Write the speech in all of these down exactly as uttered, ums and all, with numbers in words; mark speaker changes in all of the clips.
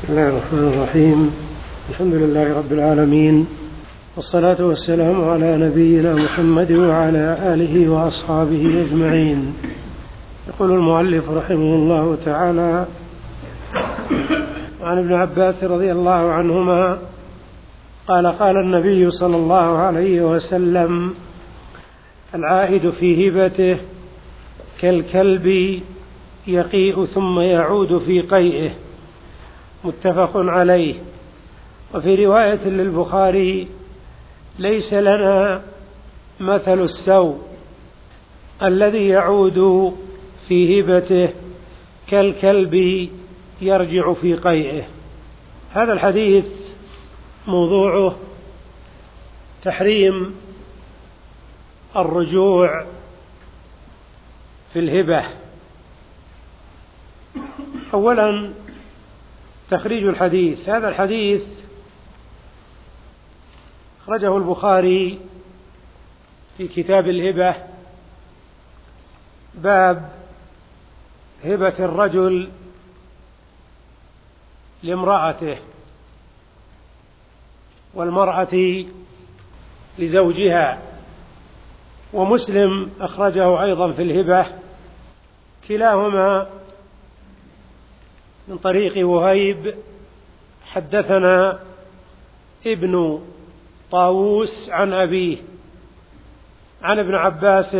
Speaker 1: بسم الله الرحمن الرحيم. الحمد لله رب العالمين، والصلاة والسلام على نبينا محمد وعلى آله وأصحابه أجمعين. يقول المؤلف رحمه الله تعالى: عن ابن عباس رضي الله عنهما قال: قال النبي صلى الله عليه وسلم: العائد في هبته كالكلب يقيء ثم يعود في قيئه. متفق عليه. وفي رواية للبخاري: ليس لنا مثل السوء الذي يعود في هبته كالكلب يرجع في قيئه. هذا الحديث موضوعه تحريم الرجوع في الهبة. أولا تخريج الحديث. هذا الحديث أخرجه البخاري في كتاب الهبة، باب هبة الرجل لامرأته والمرأة لزوجها. ومسلم أخرجه أيضا في الهبة، كلاهما من طريق وهيب حدثنا ابن طاووس عن أبيه عن ابن عباس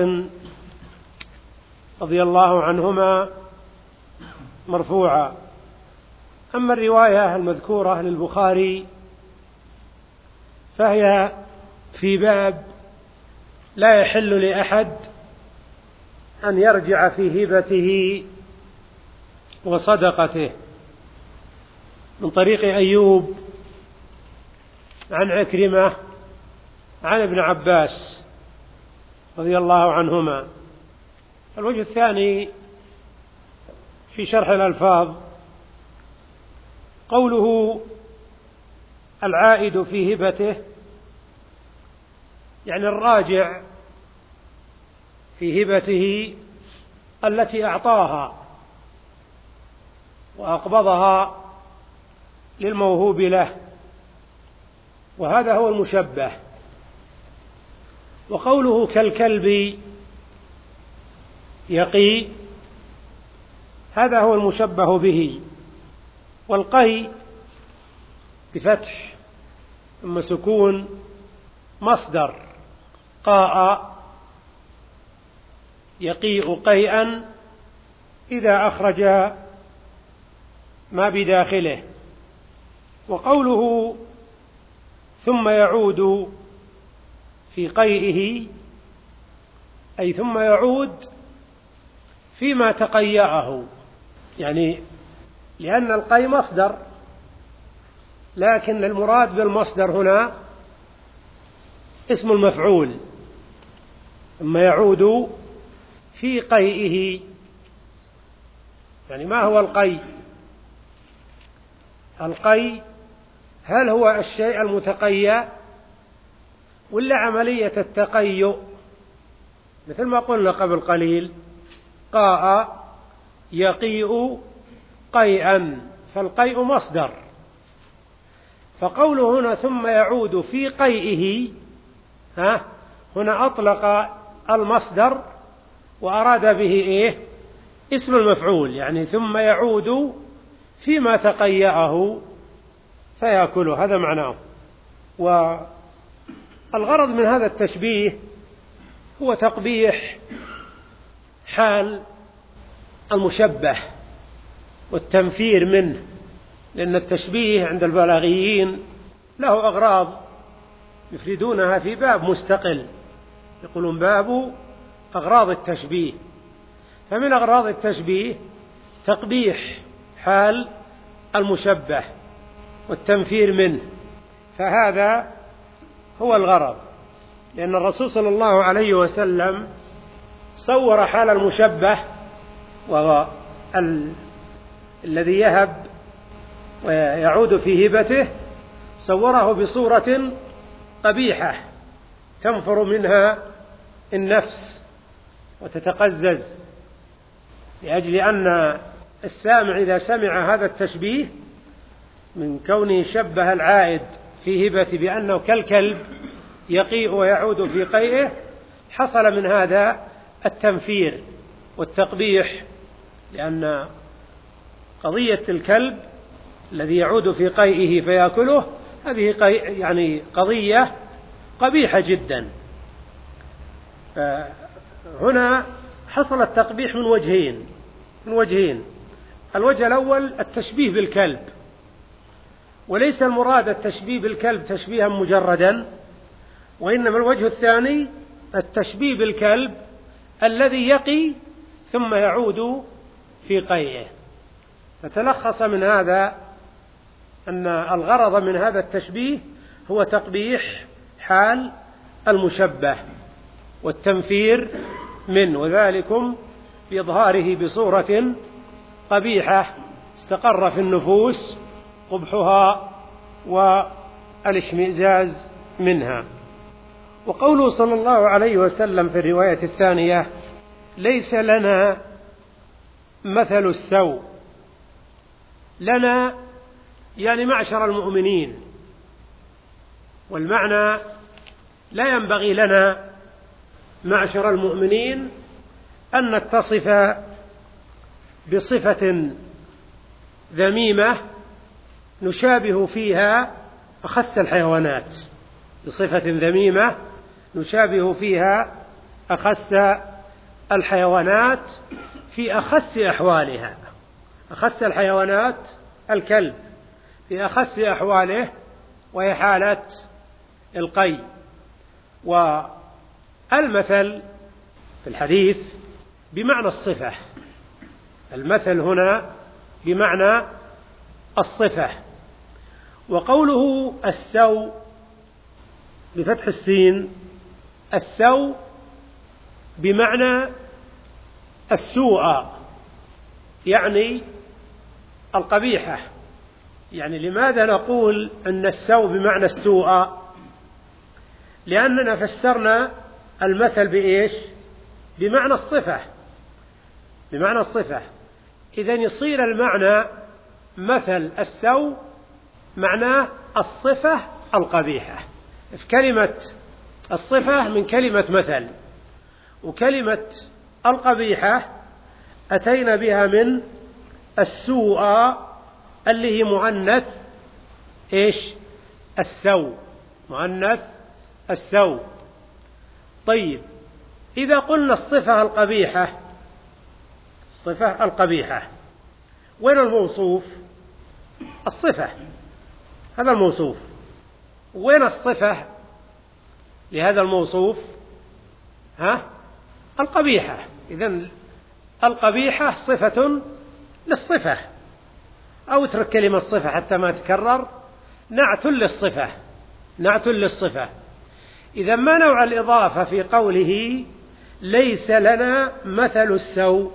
Speaker 1: رضي الله عنهما مرفوعا. أما الرواية المذكورة للبخاري فهي في باب لا يحل لأحد أن يرجع في هبته وصدقته، من طريق أيوب عن عكرمة عن ابن عباس رضي الله عنهما. الوجه الثاني في شرح الألفاظ: قوله العائد في هبته، يعني الراجع في هبته التي أعطاها وأقبضها للموهوب له، وهذا هو المشبه. وقوله كالكلب يقي، هذا هو المشبه به. والقي بفتح ثم سكون مصدر قاء يقيء قيئا إذا أخرج ما بداخله. وقوله ثم يعود في قيئه، أي ثم يعود فيما تقيأه، يعني لأن القي مصدر، لكن المراد بالمصدر هنا اسم المفعول. ثم يعود في قيئه، يعني ما هو القي؟ القي هل هو الشيء المتقيأ ولا عملية التقيؤ؟ مثل ما قلنا قبل قليل: قاء يقيء قيئا، فالقيء مصدر. فقوله هنا ثم يعود في قيئه، ها هنا أطلق المصدر وأراد به إيه؟ اسم المفعول، يعني ثم يعود فيما تقيأه فيأكله، هذا معناه. والغرض من هذا التشبيه هو تقبيح حال المشبه والتنفير منه، لأن التشبيه عند البلاغيين له أغراض يفردونها في باب مستقل، يقولون باب أغراض التشبيه. فمن أغراض التشبيه تقبيح حال المشبه والتنفير منه، فهذا هو الغرض. لأن الرسول صلى الله عليه وسلم صور حال المشبه، وهو ال... الذي يهب ويعود في هبته، صوره بصورة قبيحة تنفر منها النفس وتتقزز، لأجل أن السامع إذا سمع هذا التشبيه من كونه شبه العائد في هبة بأنه كالكلب يقيء ويعود في قيئه، حصل من هذا التنفير والتقبيح، لأن قضية الكلب الذي يعود في قيئه فيأكله هذه يعني قضية قبيحة جدا. هنا حصل التقبيح من وجهين من وجهين الوجه الأول التشبيه بالكلب، وليس المراد التشبيه بالكلب تشبيها مجردا، وإنما الوجه الثاني التشبيه بالكلب الذي يقي ثم يعود في قيئه. فتلخص من هذا أن الغرض من هذا التشبيه هو تقبيح حال المشبه والتنفير منه، وذلكم بإظهاره بصورة قبيحة استقر في النفوس قبحها والاشمئزاز منها. وقوله صلى الله عليه وسلم في الرواية الثانية: ليس لنا مثل السوء، لنا يعني معشر المؤمنين، والمعنى لا ينبغي لنا معشر المؤمنين أن نتصف بصفة ذميمة نشابه فيها أخس الحيوانات، بصفة ذميمة نشابه فيها أخس الحيوانات في أخس أحوالها. أخس الحيوانات الكلب في أخس أحواله، وهي حالة القي. والمثل في الحديث بمعنى الصفة، المثل هنا بمعنى الصفة. وقوله السوء بفتح السين، السوء بمعنى السوء، يعني القبيحة. يعني لماذا نقول أن السوء بمعنى السوء؟ لأننا فسرنا المثل بإيش؟ بمعنى الصفة، بمعنى الصفة. إذن يصير المعنى مثل السوء معناه الصفة القبيحة. في كلمة الصفة من كلمة مثل، وكلمة القبيحة أتينا بها من السوء اللي هي مؤنث إيش؟ السوء، مؤنث السوء. طيب، إذا قلنا الصفة القبيحة، الصفة القبيحة، وين الموصوف؟ الصفة، هذا الموصوف. وين الصفة لهذا الموصوف؟ ها؟ القبيحة. إذن القبيحة صفة للصفة، أو اترك كلمة صفة حتى ما تكرر، نعت للصفة، نعت للصفة. إذا ما نوع الإضافة في قوله ليس لنا مثل السوء؟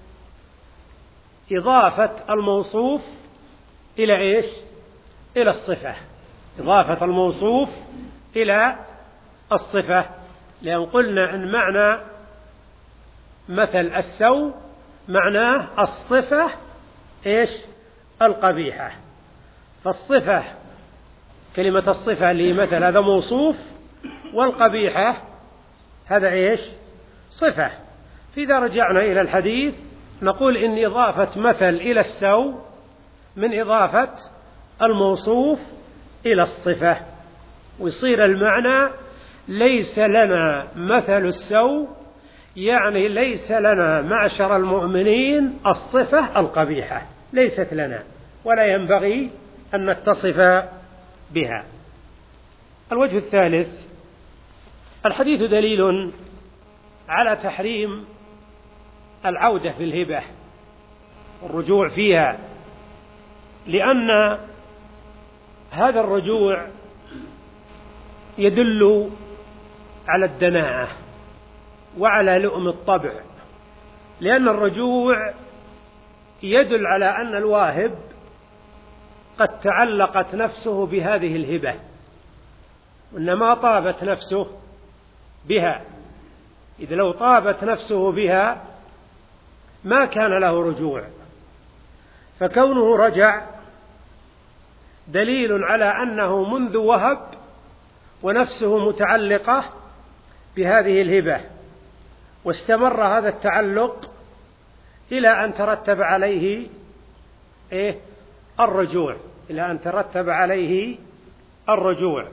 Speaker 1: إضافة الموصوف إلى إيش؟ إلى الصفة، إضافة الموصوف إلى الصفة. لأن قلنا أن معنى مثل السوء معناه الصفة إيش؟ القبيحة. فالصفة، كلمة الصفة اللي مثل هذا موصوف، والقبيحة هذا إيش؟ صفة. فإذا رجعنا إلى الحديث نقول إن إضافة مثل إلى السوء من إضافة الموصوف إلى الصفة، ويصير المعنى ليس لنا مثل السوء، يعني ليس لنا معشر المؤمنين الصفة القبيحة، ليست لنا ولا ينبغي أن نتصف بها. الوجه الثالث: الحديث دليل على تحريم العودة في الهبة والرجوع فيها، لأن هذا الرجوع يدل على الدناءة وعلى لؤم الطبع، لأن الرجوع يدل على أن الواهب قد تعلقت نفسه بهذه الهبة، وإنما طابت نفسه بها. إذا لو طابت نفسه بها ما كان له رجوع، فكونه رجع دليل على أنه منذ وهب ونفسه متعلقة بهذه الهبة، واستمر هذا التعلق إلى أن ترتب عليه إيه؟ الرجوع، إلى أن ترتب عليه الرجوع.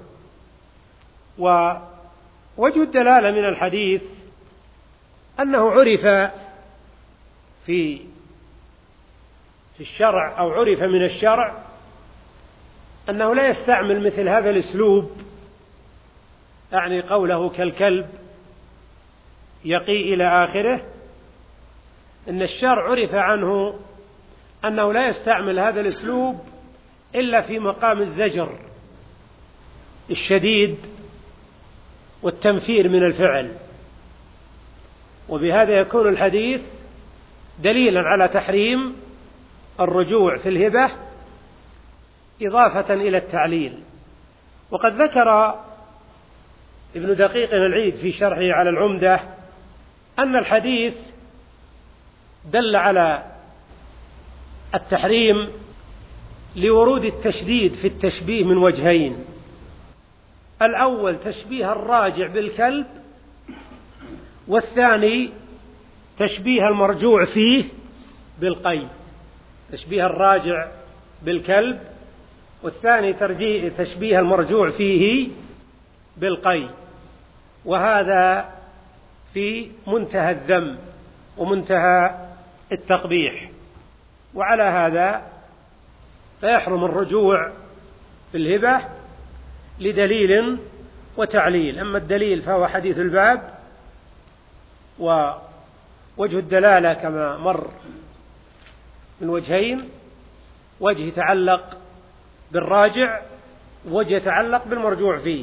Speaker 1: ووجه الدلالة من الحديث أنه عرف في في الشرع، أو عرف من الشرع أنه لا يستعمل مثل هذا الأسلوب، أعني قوله كالكلب يقي إلى آخره. إن الشرع عرف عنه أنه لا يستعمل هذا الأسلوب إلا في مقام الزجر الشديد والتنفير من الفعل، وبهذا يكون الحديث دليلا على تحريم الرجوع في الهبة إضافة إلى التعليل. وقد ذكر ابن دقيق العيد في شرحه على العمدة أن الحديث دل على التحريم لورود التشديد في التشبيه من وجهين: الأول تشبيه الراجع بالكلب، والثاني تشبيه المرجوع فيه بالقي. تشبيه الراجع بالكلب، والثاني تشبيه المرجوع فيه بالقي، وهذا في منتهى الذم ومنتهى التقبيح. وعلى هذا فيحرم الرجوع في الهبة لدليل وتعليل. أما الدليل فهو حديث الباب، ووجه الدلالة كما مر من وجهين: وجه يتعلق بالراجع، ووجه يتعلق بالمرجوع فيه.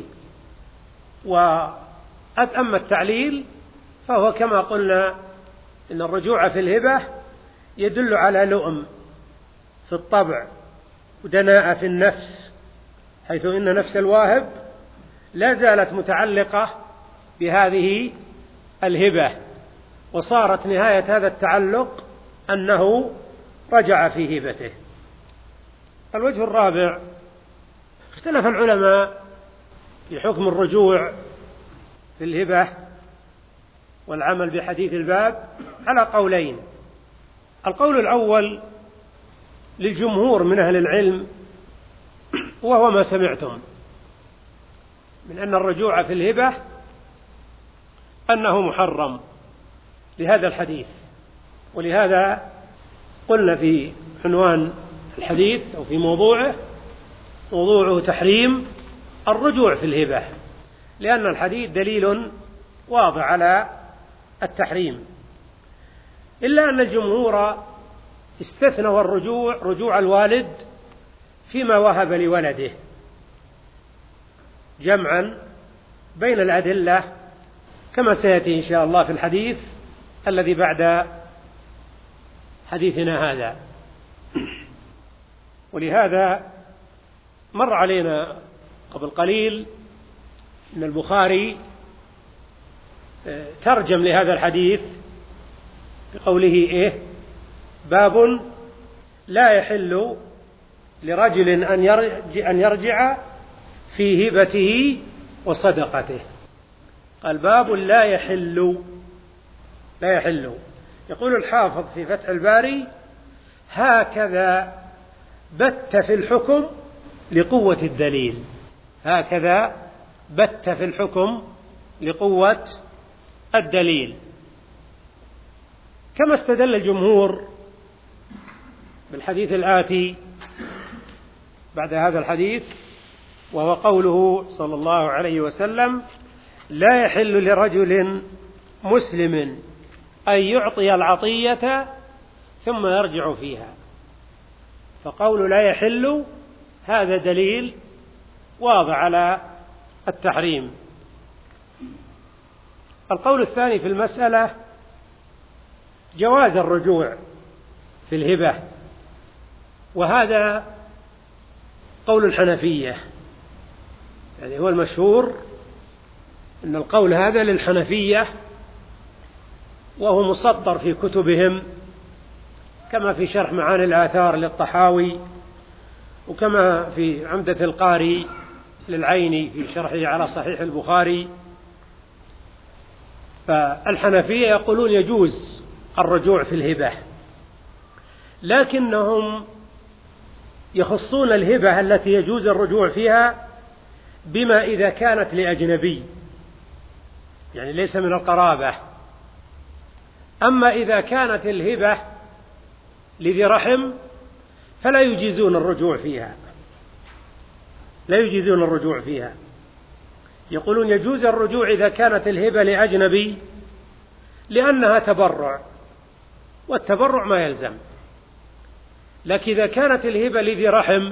Speaker 1: وأما التعليل فهو كما قلنا إن الرجوع في الهبة يدل على لؤم في الطبع ودناءة في النفس، حيث إن نفس الواهب لا زالت متعلقة بهذه الهبة، وصارت نهاية هذا التعلق أنه رجع في هبته. الوجه الرابع: اختلف العلماء في حكم الرجوع في الهبة والعمل بحديث الباب على قولين. القول الأول للجمهور من أهل العلم، وهو ما سمعتم من أن الرجوع في الهبة أنه محرم لهذا الحديث، ولهذا قلنا في عنوان الحديث أو في موضوعه موضوعه تحريم الرجوع في الهبة، لأن الحديث دليل واضح على التحريم. إلا أن الجمهور استثنوا الرجوع رجوع الوالد فيما وهب لولده، جمعا بين الأدلة كما سيأتي إن شاء الله في الحديث الذي بعد حديثنا هذا. ولهذا مر علينا قبل قليل أن البخاري ترجم لهذا الحديث بقوله إيه: باب لا يحل لرجل أن يرجع, أن يرجع في هبته وصدقته. قال باب لا يحل، لا يحل. يقول الحافظ في فتح الباري: هكذا بت في الحكم لقوة الدليل. هكذا بت في الحكم لقوة الدليل. كما استدل الجمهور بالحديث الآتي بعد هذا الحديث، وهو قوله صلى الله عليه وسلم: لا يحل لرجل مسلم أن يعطي العطية ثم يرجع فيها. فقول لا يحل هذا دليل واضح على التحريم. القول الثاني في المسألة جواز الرجوع في الهبة، وهذا قول الحنفية، يعني هو المشهور أن القول هذا للحنفية، وهو مصدر في كتبهم كما في شرح معاني الآثار للطحاوي، وكما في عمدة القاري للعيني في شرحه على صحيح البخاري. فالحنفية يقولون يجوز الرجوع في الهبة، لكنهم يخصون الهبة التي يجوز الرجوع فيها بما إذا كانت لأجنبي، يعني ليس من القرابة. أما إذا كانت الهبة لذي رحم فلا يجيزون الرجوع فيها، لا يجيزون الرجوع فيها. يقولون يجوز الرجوع إذا كانت الهبة لأجنبي لأنها تبرع، والتبرع ما يلزم. لكن إذا كانت الهبة لذي رحم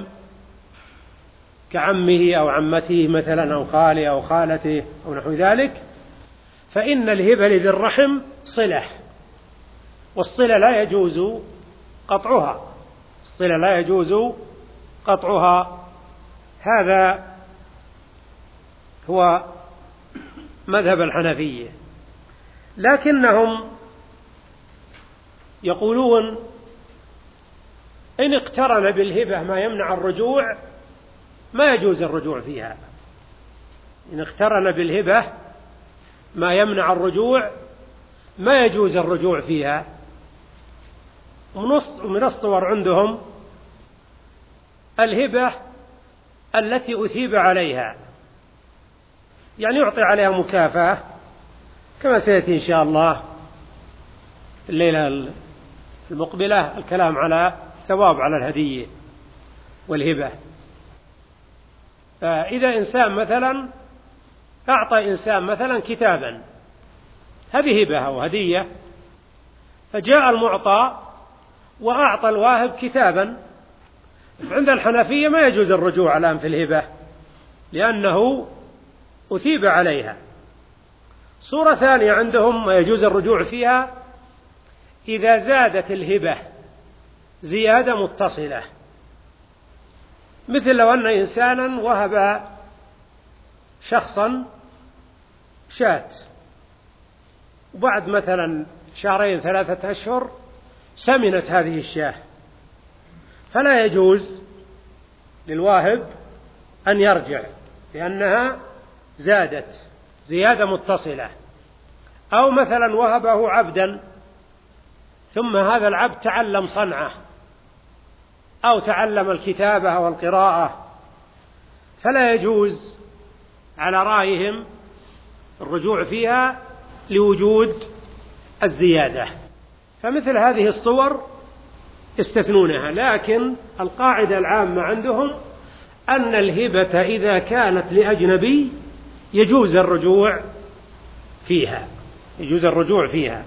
Speaker 1: كعمه أو عمته مثلا أو خاله أو خالته أو نحو ذلك، فإن الهبة لذي الرحم صلة، والصلة لا يجوز قطعها، الصلة لا يجوز قطعها. هذا هو مذهب الحنفية. لكنهم يقولون إن اقترن بالهبة ما يمنع الرجوع ما يجوز الرجوع فيها. إن اقترن بالهبة ما يمنع الرجوع ما يجوز الرجوع فيها. ومن الصور عندهم الهبة التي أثيب عليها، يعني يعطي عليها مكافأة، كما سيأتي إن شاء الله الليلة المقبلة الكلام على ثواب على الهدية والهبة. فإذا إنسان مثلا أعطى إنسان مثلا كتابا، هذه هبة أو هدية، فجاء المعطى وأعطى الواهب كتابا، عند الحنفية ما يجوز الرجوع الآن في الهبة لأنه أثيب عليها. صورة ثانية عندهم ما يجوز الرجوع فيها إذا زادت الهبة زيادة متصلة، مثل لو أن إنسانا وهب شخصا شاة، وبعد مثلا شهرين ثلاثة أشهر سمنت هذه الشاة، فلا يجوز للواهب أن يرجع لأنها زادت زيادة متصلة. أو مثلا وهبه عبدا ثم هذا العبد تعلم صنعة أو تعلم الكتابة أو القراءة، فلا يجوز على رأيهم الرجوع فيها لوجود الزيادة. فمثل هذه الصور يستثنونها، لكن القاعدة العامة عندهم أن الهبة إذا كانت لأجنبي يجوز الرجوع فيها، يجوز الرجوع فيها.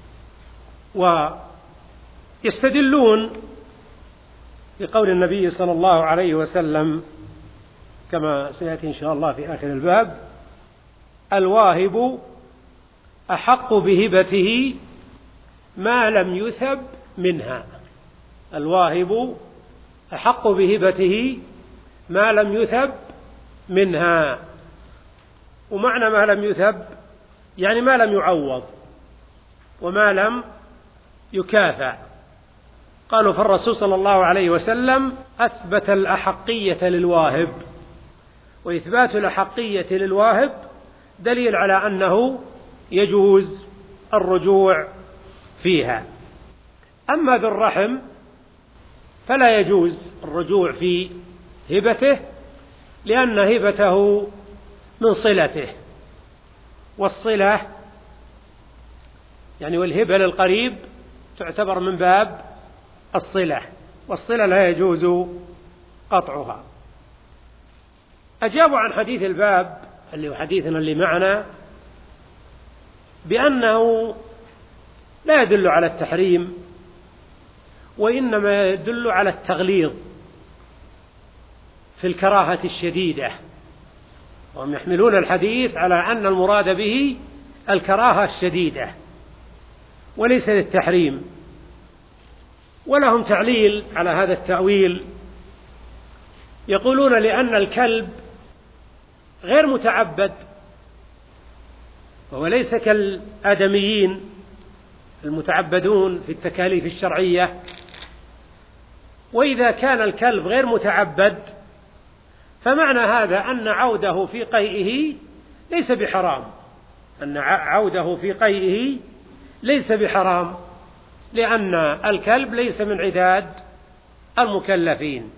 Speaker 1: ويستدلون بقول النبي صلى الله عليه وسلم كما سيأتي إن شاء الله في آخر الباب: الواهب أحق بهبته ما لم يثب منها. الواهب أحق بهبته ما لم يثب منها. ومعنى ما لم يثب يعني ما لم يعوض وما لم يكافأ. قالوا فالرسول صلى الله عليه وسلم أثبت الأحقية للواهب، وإثبات الأحقية للواهب دليل على أنه يجوز الرجوع فيها. أما ذو الرحم فلا يجوز الرجوع في هبته لأن هبته من صلته، والصلة يعني والهبة للقريب تعتبر من باب الصلة، والصلة لا يجوز قطعها. أجابوا عن حديث الباب اللي هو حديثنا اللي معنا بأنه لا يدل على التحريم، وإنما يدل على التغليظ في الكراهة الشديدة، وهم يحملون الحديث على أن المراد به الكراهة الشديدة وليس للتحريم. ولهم تعليل على هذا التأويل، يقولون لأن الكلب غير متعبد، وهو ليس كالآدميين المتعبدون في التكاليف الشرعية، وإذا كان الكلب غير متعبد فمعنى هذا أن عوده في قيئه ليس بحرام، أن عوده في قيئه ليس بحرام، لأن الكلب ليس من عداد المكلفين.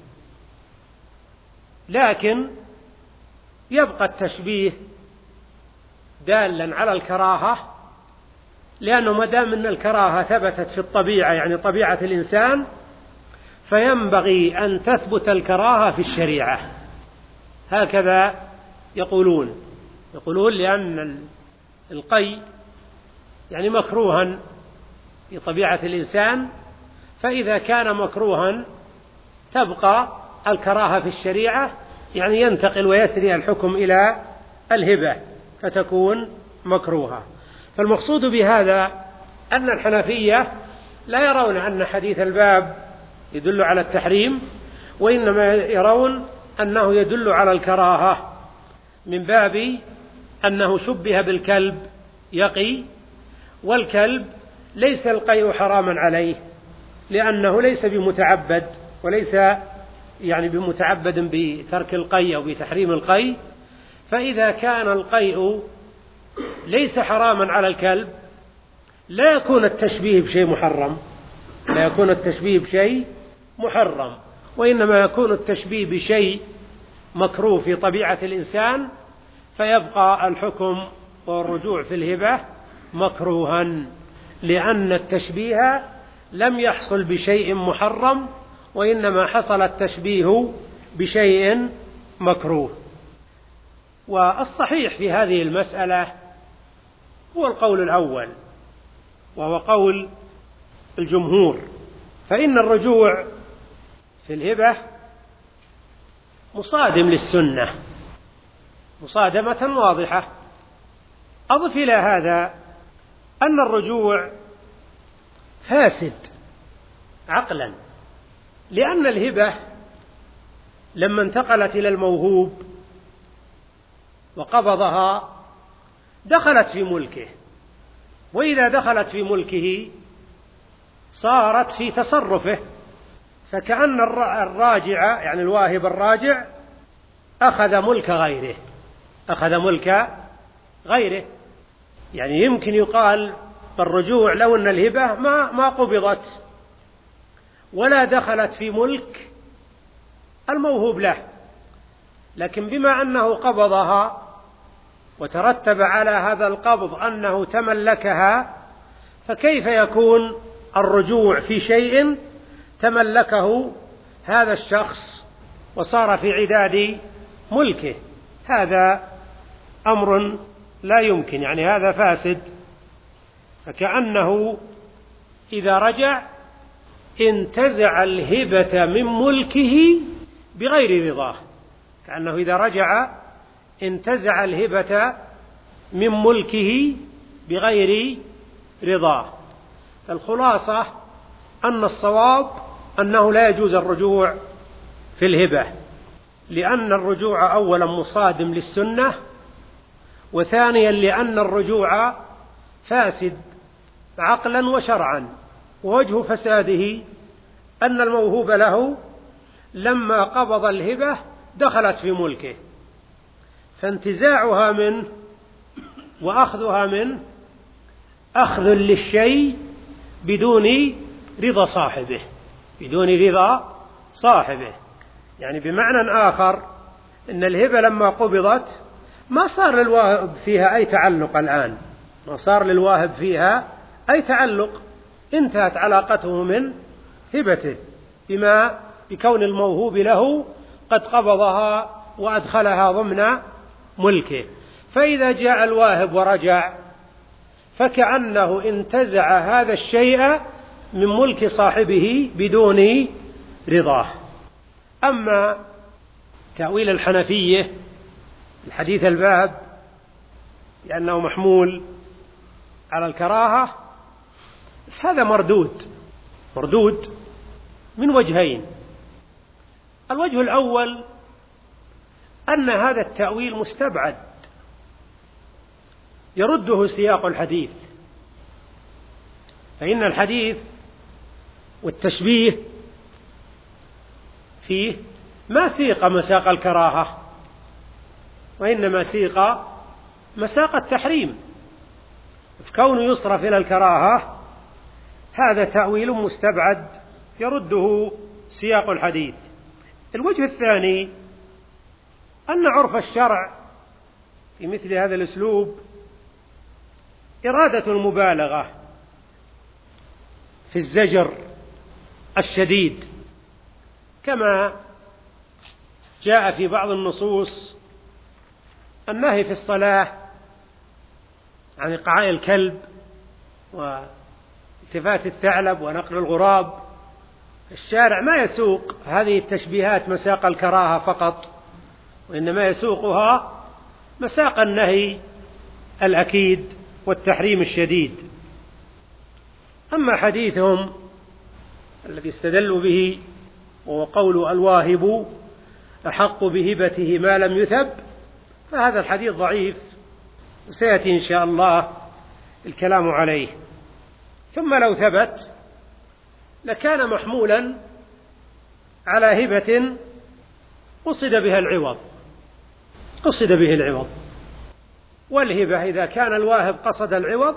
Speaker 1: لكن يبقى التشبيه دالا على الكراهة، لأنه ما دام أن الكراهة ثبتت في الطبيعة يعني طبيعة الإنسان، فينبغي أن تثبت الكراهة في الشريعة. هكذا يقولون يقولون لأن القي يعني مكروها في طبيعة الإنسان، فإذا كان مكروها تبقى الكراهة في الشريعة، يعني ينتقل ويسري الحكم إلى الهبة فتكون مكروهة. فالمقصود بهذا أن الحنفية لا يرون أن حديث الباب يدل على التحريم، وإنما يرون أنه يدل على الكراهة، من باب أنه شبه بالكلب يقي، والكلب ليس القيء حراما عليه لأنه ليس بمتعبد، وليس يعني بمتعبد بترك القيء أو بتحريم القيء. فإذا كان القيء ليس حراما على الكلب لا يكون التشبيه بشيء محرم، لا يكون التشبيه بشيء محرم، وإنما يكون التشبيه بشيء مكروه في طبيعة الإنسان، فيبقى الحكم والرجوع في الهبة مكروها، لأن التشبيه لم يحصل بشيء محرم، وإنما حصل التشبيه بشيء مكروه. والصحيح في هذه المسألة هو القول الأول، وهو قول الجمهور، فإن الرجوع في الهبة مصادم للسنة مصادمة واضحة. أضف إلى هذا أن الرجوع فاسد عقلا، لأن الهبة لما انتقلت إلى الموهوب وقبضها دخلت في ملكه، وإذا دخلت في ملكه صارت في تصرفه، فكأن الراجع يعني الواهب الراجع أخذ ملك غيره أخذ ملك غيره يعني يمكن يقال بالرجوع لو أن الهبة ما ما قبضت ولا دخلت في ملك الموهوب له، لكن بما أنه قبضها وترتب على هذا القبض أنه تملكها، فكيف يكون الرجوع في شيء تملكه هذا الشخص وصار في عداد ملكه؟ هذا أمر لا يمكن، يعني هذا فاسد. فكأنه إذا رجع انتزع الهبة من ملكه بغير رضاه، كأنه إذا رجع انتزع الهبة من ملكه بغير رضاه. الخلاصة أن الصواب أنه لا يجوز الرجوع في الهبة، لأن الرجوع أولا مصادم للسنة، وثانيا لأن الرجوع فاسد عقلا وشرعا. ووجه فساده أن الموهوب له لما قبض الهبة دخلت في ملكه، فانتزاعها منه وأخذها منه أخذ للشيء بدون رضا صاحبه بدون رضا صاحبه يعني بمعنى آخر أن الهبة لما قبضت ما صار للواهب فيها أي تعلق الآن ما صار للواهب فيها أي تعلق، انتهت علاقته من هبته بما بكون الموهوب له قد قبضها وأدخلها ضمن ملكه. فإذا جاء الواهب ورجع فكأنه انتزع هذا الشيء من ملك صاحبه بدون رضاه. أما تأويل الحنفية الحديث الباب لأنه محمول على الكراهة هذا مردود مردود من وجهين. الوجه الأول أن هذا التأويل مستبعد يرده سياق الحديث، فإن الحديث والتشبيه فيه ما سيق مساق الكراهة، وإنما سيق مساق التحريم، فكونه يصرف إلى الكراهة هذا تأويل مستبعد يرده سياق الحديث. الوجه الثاني أن عرف الشرع في مثل هذا الأسلوب إرادة المبالغة في الزجر الشديد، كما جاء في بعض النصوص النهي في الصلاة عن إقعاء الكلب والتفات الثعلب ونقر الغراب. الشارع ما يسوق هذه التشبيهات مساق الكراهة فقط، وإنما يسوقها مساق النهي الأكيد والتحريم الشديد. أما حديثهم الذي استدلوا به وهو قول الواهب أحق بهبته ما لم يثب، فهذا الحديث ضعيف، وسيأتي إن شاء الله الكلام عليه. ثم لو ثبت لكان محمولا على هبة قصد بها العوض، قصد به العوض. والهبة إذا كان الواهب قصد العوض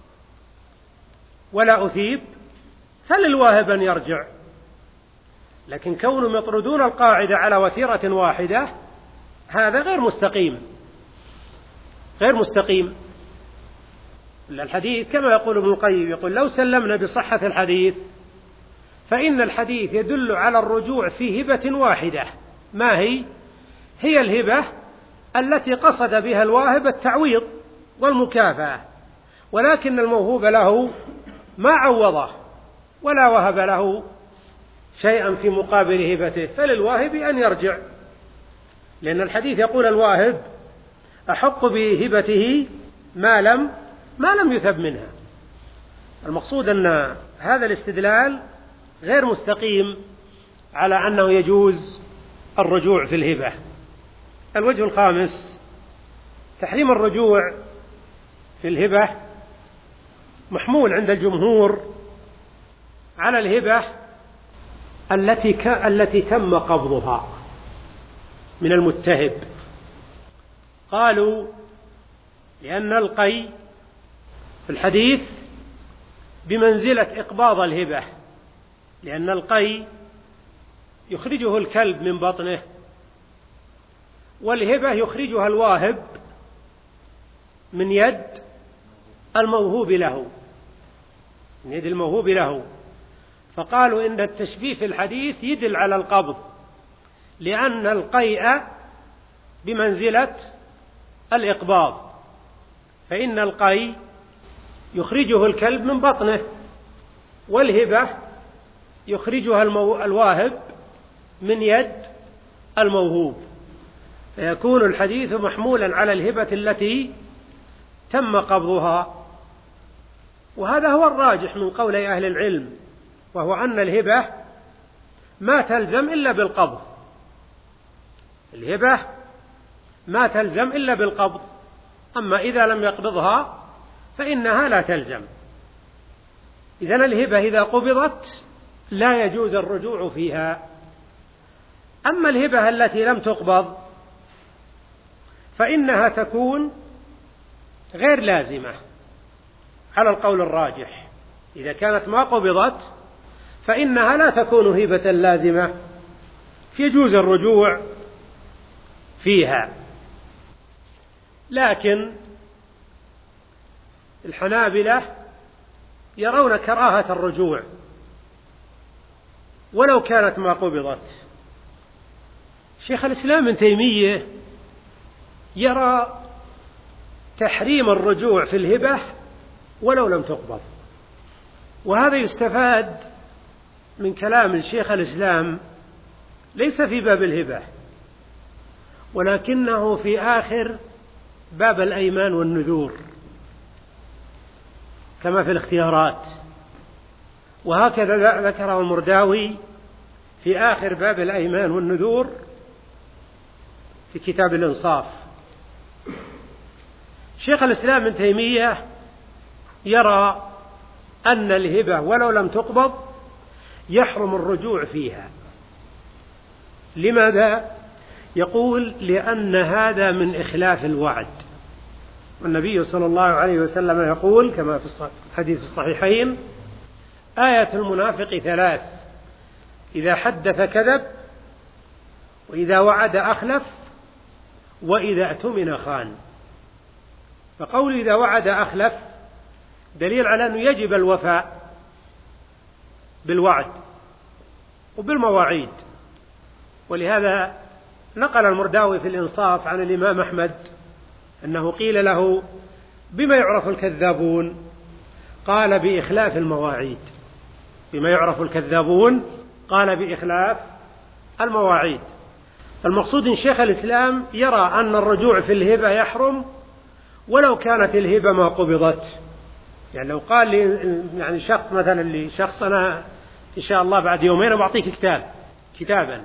Speaker 1: ولا أثيب فللواهب أن يرجع، لكن كونهم يطردون القاعدة على وتيرة واحدة هذا غير مستقيم، غير مستقيم. الحديث كما يقول ابن القيم، يقول لو سلمنا بصحة الحديث فإن الحديث يدل على الرجوع في هبة واحدة. ما هي؟ هي الهبة التي قصد بها الواهب التعويض والمكافأة، ولكن الموهوب له ما عوضه ولا وهب له شيئا في مقابل هبته، فللواهب أن يرجع، لأن الحديث يقول الواهب أحق بهبته ما لم ما لم يثب منها. المقصود أن هذا الاستدلال غير مستقيم على أنه يجوز الرجوع في الهبة. الوجه الخامس تحريم الرجوع في الهبة محمول عند الجمهور على الهبة التي ك... التي تم قبضها من المتهب. قالوا لأن القي في الحديث بمنزلة إقباض الهبة، لأن القي يخرجه الكلب من بطنه، والهبة يخرجها الواهب من يد الموهوب له، من يد الموهوب له. فقالوا إن التشبيه في الحديث يدل على القبض، لأن القيء بمنزلة الإقباض، فإن القي يخرجه الكلب من بطنه، والهبة يخرجها المو... الواهب من يد الموهوب، فيكون الحديث محمولا على الهبة التي تم قبضها. وهذا هو الراجح من قول أهل العلم، وهو أن الهبة ما تلزم إلا بالقبض، الهبة ما تلزم إلا بالقبض، أما إذا لم يقبضها فإنها لا تلزم. إذن الهبة إذا قبضت لا يجوز الرجوع فيها. أما الهبة التي لم تقبض فإنها تكون غير لازمة على القول الراجح، إذا كانت ما قبضت فإنها لا تكون هبة لازمة، فيجوز الرجوع فيها. لكن الحنابلة يرون كراهة الرجوع ولو كانت ما قبضت. شيخ الإسلام ابن تيمية يرى تحريم الرجوع في الهبة ولو لم تقبض، وهذا يستفاد من كلام الشيخ الإسلام ليس في باب الهبة، ولكنه في آخر باب الأيمان والنذور كما في الاختيارات، وهكذا ذكره المرداوي في آخر باب الأيمان والنذور في كتاب الإنصاف. شيخ الإسلام ابن تيمية يرى أن الهبة ولو لم تقبض يحرم الرجوع فيها، لماذا؟ يقول لأن هذا من إخلاف الوعد، والنبي صلى الله عليه وسلم يقول كما في الحديث الصحيحين: آية المنافق ثلاث: إذا حدث كذب، وإذا وعد أخلف، وإذا اؤتمن خان. فقول إذا وعد أخلف دليل على أنه يجب الوفاء بالوعد وبالمواعيد، ولهذا نقل المرداوي في الإنصاف عن الإمام أحمد أنه قيل له: بما يعرف الكذابون؟ قال: بإخلاف المواعيد. بما يعرف الكذابون؟ قال: بإخلاف المواعيد. المقصود إن شيخ الإسلام يرى أن الرجوع في الهبة يحرم ولو كانت الهبة ما قبضت. يعني لو قال لي يعني شخص مثلا اللي شخص أنا إن شاء الله بعد يومين بعطيك كتاب كتابا،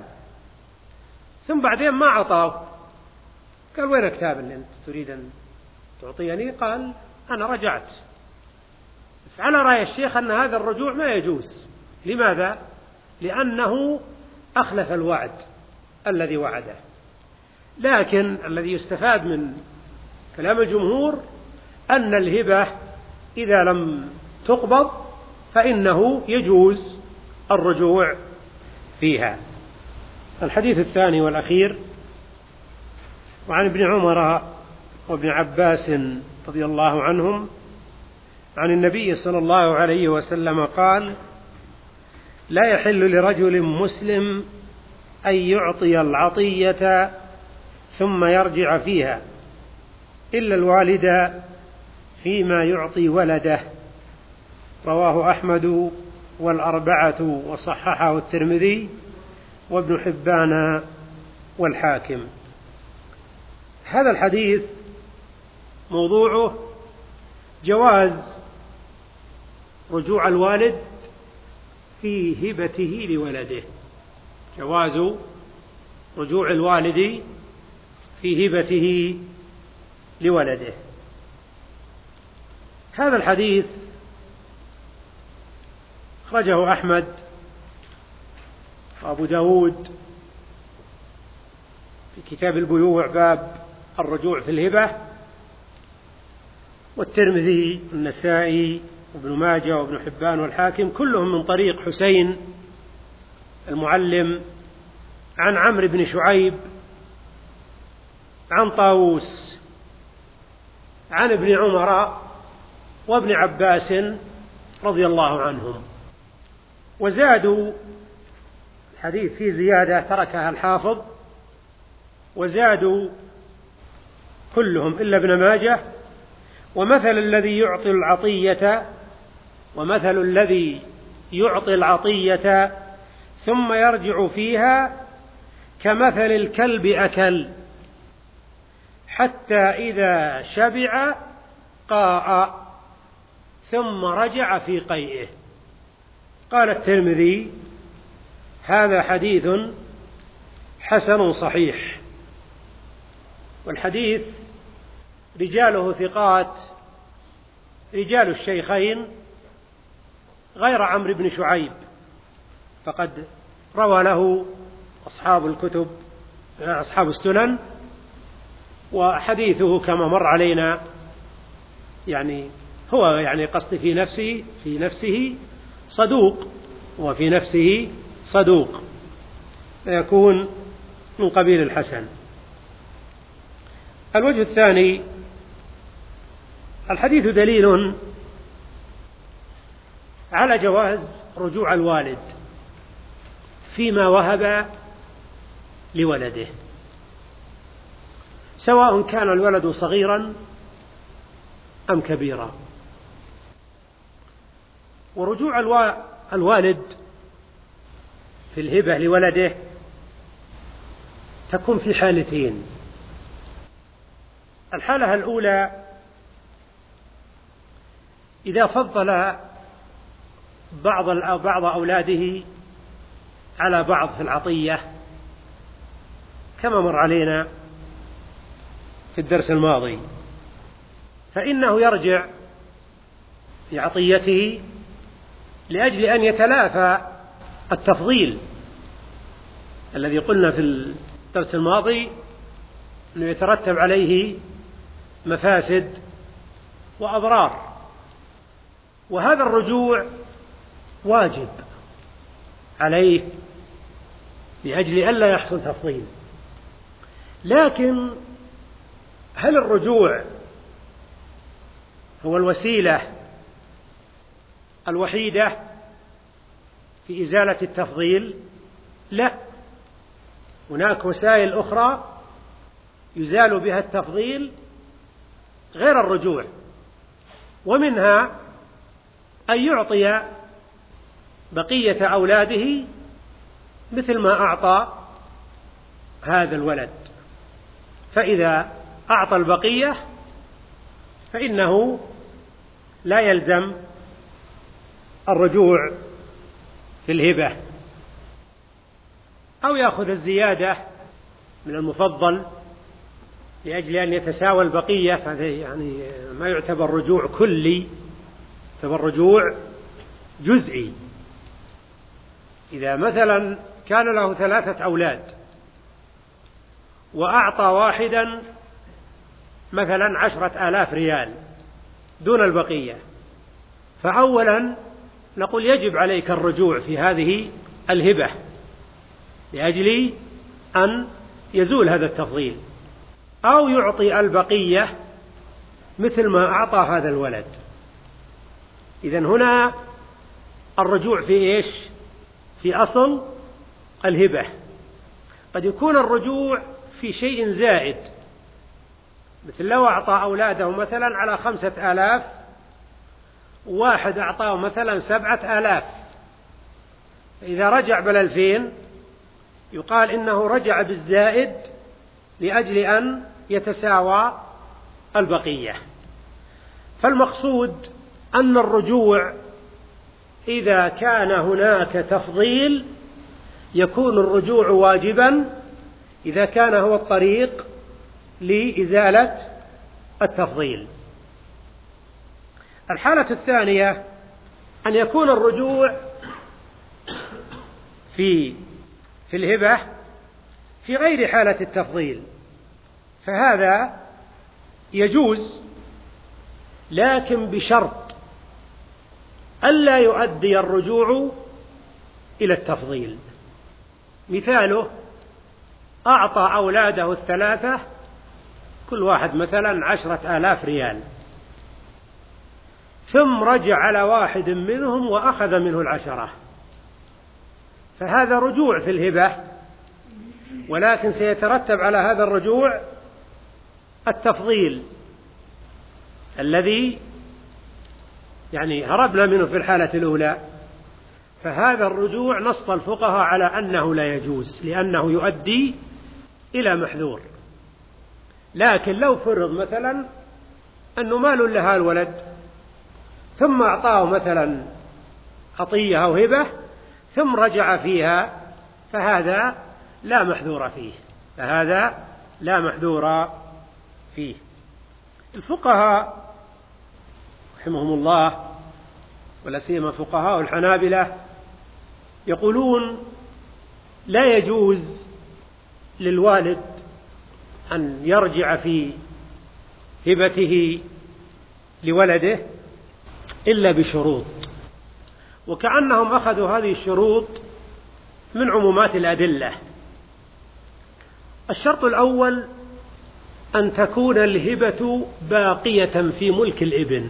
Speaker 1: ثم بعدين ما عطاه، قال: وين الكتاب اللي أنت تريد أن تعطيني؟ قال: أنا رجعت. على رأي الشيخ أن هذا الرجوع ما يجوز. لماذا؟ لأنه أخلف الوعد الذي وعده. لكن الذي يستفاد من كلام الجمهور أن الهبة إذا لم تقبض فإنه يجوز الرجوع فيها. الحديث الثاني والأخير: وعن ابن عمر وابن عباس رضي الله عنهم عن النبي صلى الله عليه وسلم قال: لا يحل لرجل مسلم أن يعطي العطية ثم يرجع فيها إلا الوالد فيما يعطي ولده. رواه أحمد والأربعة وصححه الترمذي وابن حبان والحاكم. هذا الحديث موضوعه جواز رجوع الوالد في هبته لولده، جواز رجوع الوالد في هبته لولده. هذا الحديث أخرجه أحمد وأبو داود في كتاب البيوع باب الرجوع في الهبة، والترمذي والنسائي وابن ماجه وابن حبان والحاكم، كلهم من طريق حسين المعلم عن عمرو بن شعيب عن طاووس عن ابن عمر وابن عباس رضي الله عنهم. وزادوا الحديث في زيادة تركها الحافظ، وزادوا كلهم إلا ابن ماجه: ومثل الذي يعطي العطية ومثل الذي يعطي العطية ثم يرجع فيها كمثل الكلب أكل حتى إذا شبع قاء ثم رجع في قيئه. قال الترمذي: هذا حديث حسن صحيح. والحديث رجاله ثقات، رجال الشيخين غير عمرو بن شعيب، فقد روى له أصحاب الكتب أصحاب السنن، وحديثه كما مر علينا يعني هو يعني قصد في نفسه في نفسه صدوق، وفي نفسه صدوق فيكون من قبيل الحسن. الوجه الثاني: الحديث دليل على جواز رجوع الوالد فيما وهب لولده، سواء كان الولد صغيرا أم كبيرا. ورجوع الوالد في الهبة لولده تكون في حالتين: الحالة الأولى إذا فضل بعض بعض أولاده على بعض في العطية كما مر علينا في الدرس الماضي، فإنه يرجع في عطيته لأجل أن يتلافى التفضيل الذي قلنا في الدرس الماضي أنه يترتب عليه مفاسد وأضرار، وهذا الرجوع واجب عليه لأجل ألا يحصل تفضيل. لكن هل الرجوع هو الوسيلة الوحيدة في إزالة التفضيل؟ لا، هناك وسائل أخرى يزال بها التفضيل غير الرجوع، ومنها أن يعطي بقية أولاده مثل ما أعطى هذا الولد، فإذا أعطى البقية فإنه لا يلزم الرجوع في الهبة، أو يأخذ الزيادة من المفضل لأجل أن يتساوى البقية، فهذا يعني ما يعتبر رجوع كلي، يعتبر رجوع جزئي. إذا مثلا كان له ثلاثة أولاد وأعطى واحدا مثلا عشرة آلاف ريال دون البقية، فأولا نقول يجب عليك الرجوع في هذه الهبة لأجل أن يزول هذا التفضيل، أو يعطي البقية مثل ما أعطى هذا الولد. إذن هنا الرجوع في إيش؟ في أصل الهبة. قد يكون الرجوع في شيء زائد، مثل لو أعطى أولاده مثلا على خمسة آلاف، واحد أعطاه مثلا سبعة آلاف، إذا رجع بالألفين يقال إنه رجع بالزائد لأجل أن يتساوى البقية. فالمقصود أن الرجوع إذا كان هناك تفضيل يكون الرجوع واجبا إذا كان هو الطريق لإزالة التفضيل. الحالة الثانية أن يكون الرجوع في في الهبة في غير حالة التفضيل، فهذا يجوز لكن بشرط ألا يؤدي الرجوع إلى التفضيل. مثاله أعطى أولاده الثلاثة كل واحد مثلا عشرة آلاف ريال، ثم رجع على واحد منهم وأخذ منه العشرة، فهذا رجوع في الهبة، ولكن سيترتب على هذا الرجوع التفضيل الذي يعني هربنا منه في الحالة الأولى. فهذا الرجوع نص الفقهاء على أنه لا يجوز لأنه يؤدي إلى محذور. لكن لو فرض مثلا أنه مال لها الولد ثم أعطاه مثلا عطية أو هبة ثم رجع فيها، فهذا لا محذور فيه، فهذا لا محذور فيه. الفقهاء رحمهم الله ولا سيما فقهاء الحنابلة يقولون لا يجوز للوالد أن يرجع في هبته لولده إلا بشروط، وكأنهم أخذوا هذه الشروط من عمومات الأدلة. الشرط الأول أن تكون الهبة باقية في ملك الابن،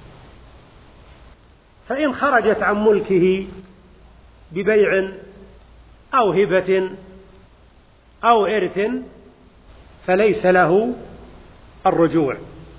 Speaker 1: فإن خرجت عن ملكه ببيع أو هبة أو إرث فليس له الرجوع،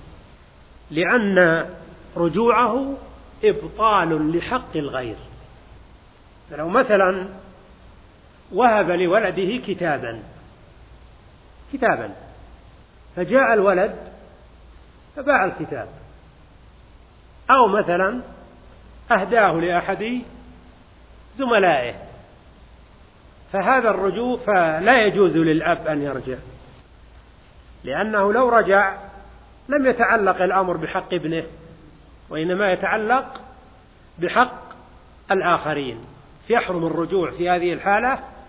Speaker 1: لأن رجوعه إبطال لحق الغير. فلو مثلا وهب لولده كتابا كتابا فجاء الولد فباع الكتاب، أو مثلا أهداه لأحد زملائه، فهذا الرجوع فلا يجوز للأب أن يرجع، لأنه لو رجع لم يتعلق الأمر بحق ابنه، وإنما يتعلق بحق الآخرين، فيحرم الرجوع في هذه الحالة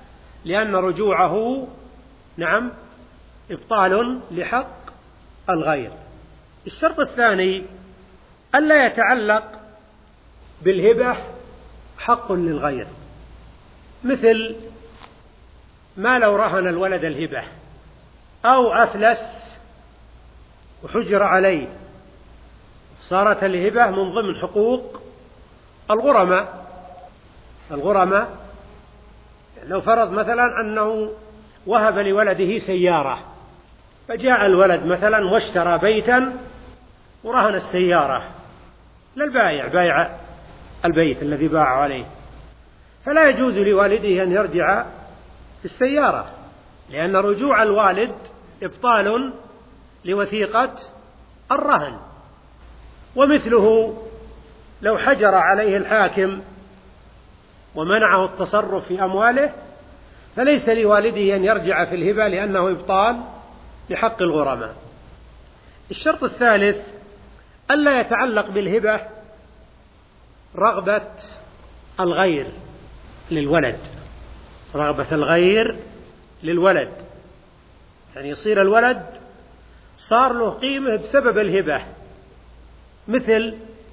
Speaker 1: لأن رجوعه نعم إبطال لحق الغير. الشرط الثاني ألا يتعلق بالهبة حق للغير، مثل ما لو رهن الولد الهبة أو أفلس وحجر عليه، صارت الهبة من ضمن حقوق الغرماء. الغرماء لو فرض مثلا أنه وهب لولده سيارة، فجاء الولد مثلا واشترى بيتا ورهن السيارة للبائع، بايع البيت الذي باع عليه، فلا يجوز لوالده أن يرجع في السيارة، لأن رجوع الوالد إبطال لوثيقة الرهن. ومثله لو حجر عليه الحاكم ومنعه التصرف في أمواله، فليس لوالده أن يرجع في الهبة لأنه إبطال لحق الغرماء. الشرط الثالث ألا يتعلق بالهبة رغبة الغير للولد، رغبة الغير للولد، يعني يصير الولد صار له قيمة بسبب الهبة، مثل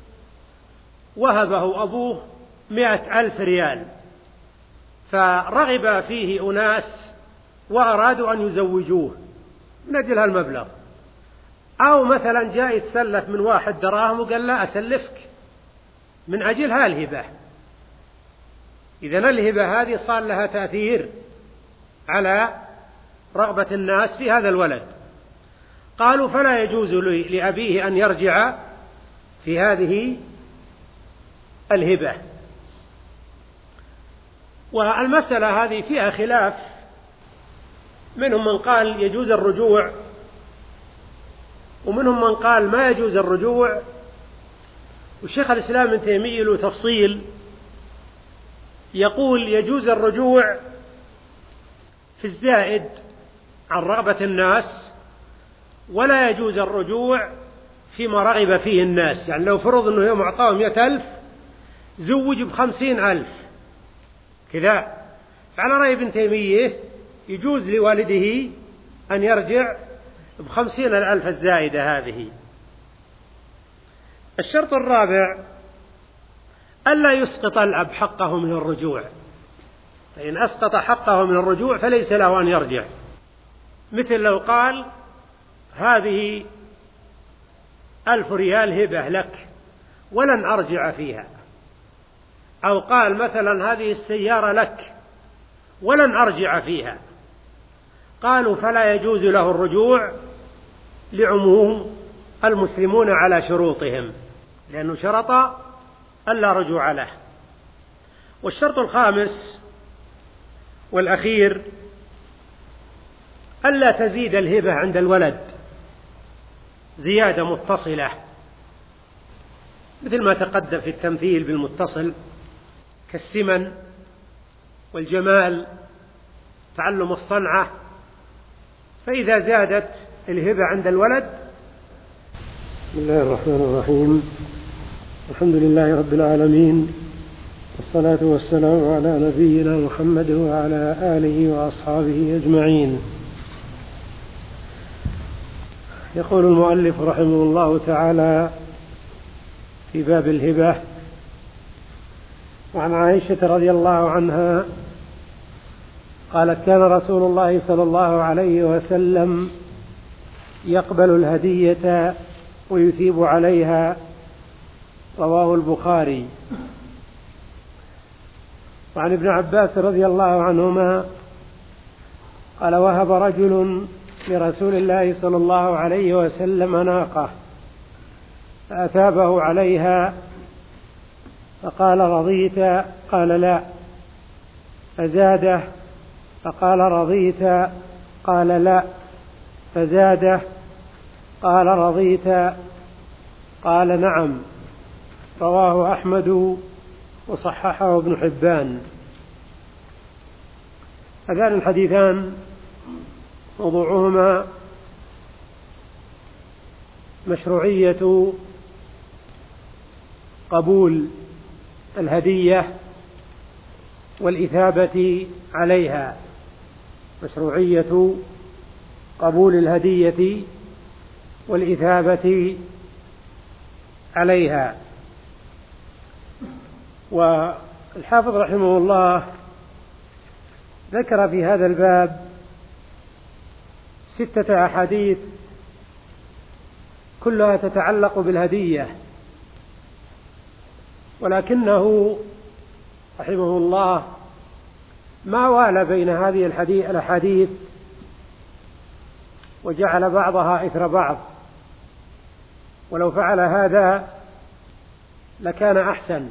Speaker 1: وهبه أبوه مئة ألف ريال فرغب فيه أناس وأرادوا أن يزوجوه من أجل هالمبلغ، أو مثلا جاء يتسلف من واحد دراهم وقال لا أسلفك من أجل هالهبة، إذن الهبة هذه صار لها تأثير على رغبة الناس في هذا الولد. قالوا فلا يجوز لأبيه أن يرجع في هذه الهبة. والمسألة هذه فيها خلاف، منهم من قال يجوز الرجوع ومنهم من قال ما يجوز الرجوع. والشيخ الإسلام ابن تيمية له تفصيل، يقول يجوز الرجوع في الزائد عن رغبة الناس، ولا يجوز الرجوع فيما رغب فيه الناس. يعني لو فرض أنه يوم أعطاه مئة ألف زوج بخمسين ألف كذا، فعلى رأي ابن تيمية يجوز لوالده أن يرجع بخمسين الألف الزائدة هذه. الشرط الرابع ألا يسقط الأب حقه من الرجوع، فإن أسقط حقه من الرجوع فليس له أن يرجع، مثل لو قال هذه ألف ريال هبة لك ولن أرجع فيها، أو قال مثلا هذه السيارة لك ولن أرجع فيها، قالوا فلا يجوز له الرجوع لعموم المسلمون على شروطهم، لأنه شرط ألا رجوع له. والشرط الخامس والأخير ألا تزيد الهبة عند الولد زيادة متصلة، مثل ما تقدم في التمثيل بالمتصل كالسمن والجمال تعلم الصنعة. فإذا زادت الهبة عند الولد. بسم الله الرحمن الرحيم، الحمد لله رب العالمين، والصلاة والسلام على نبينا محمد وعلى آله وأصحابه أجمعين. يقول المؤلف رحمه الله تعالى في باب الهبة: وعن عائشة رضي الله عنها قالت: كان رسول الله صلى الله عليه وسلم يقبل الهدية ويثيب عليها، رواه البخاري. وعن ابن عباس رضي الله عنهما قال: وهب رجل لرسول الله صلى الله عليه وسلم ناقة فأثابه عليها فقال: رضيت؟ قال: لا. فزاده فقال: رضيت؟ قال: لا. فزاده قال: رضيت؟ قال: نعم. رواه أحمد وصححه ابن حبان. هذان الحديثان موضوعهما مشروعية قبول الهدية والإثابة عليها. مشروعية قبول الهدية والإثابة عليها. والحافظ رحمه الله ذكر في هذا الباب ستة أحاديث كلها تتعلق بالهدية، ولكنه رحمه الله ما والى بين هذه الأحاديث وجعل بعضها إثر بعض، ولو فعل هذا لكان أحسن.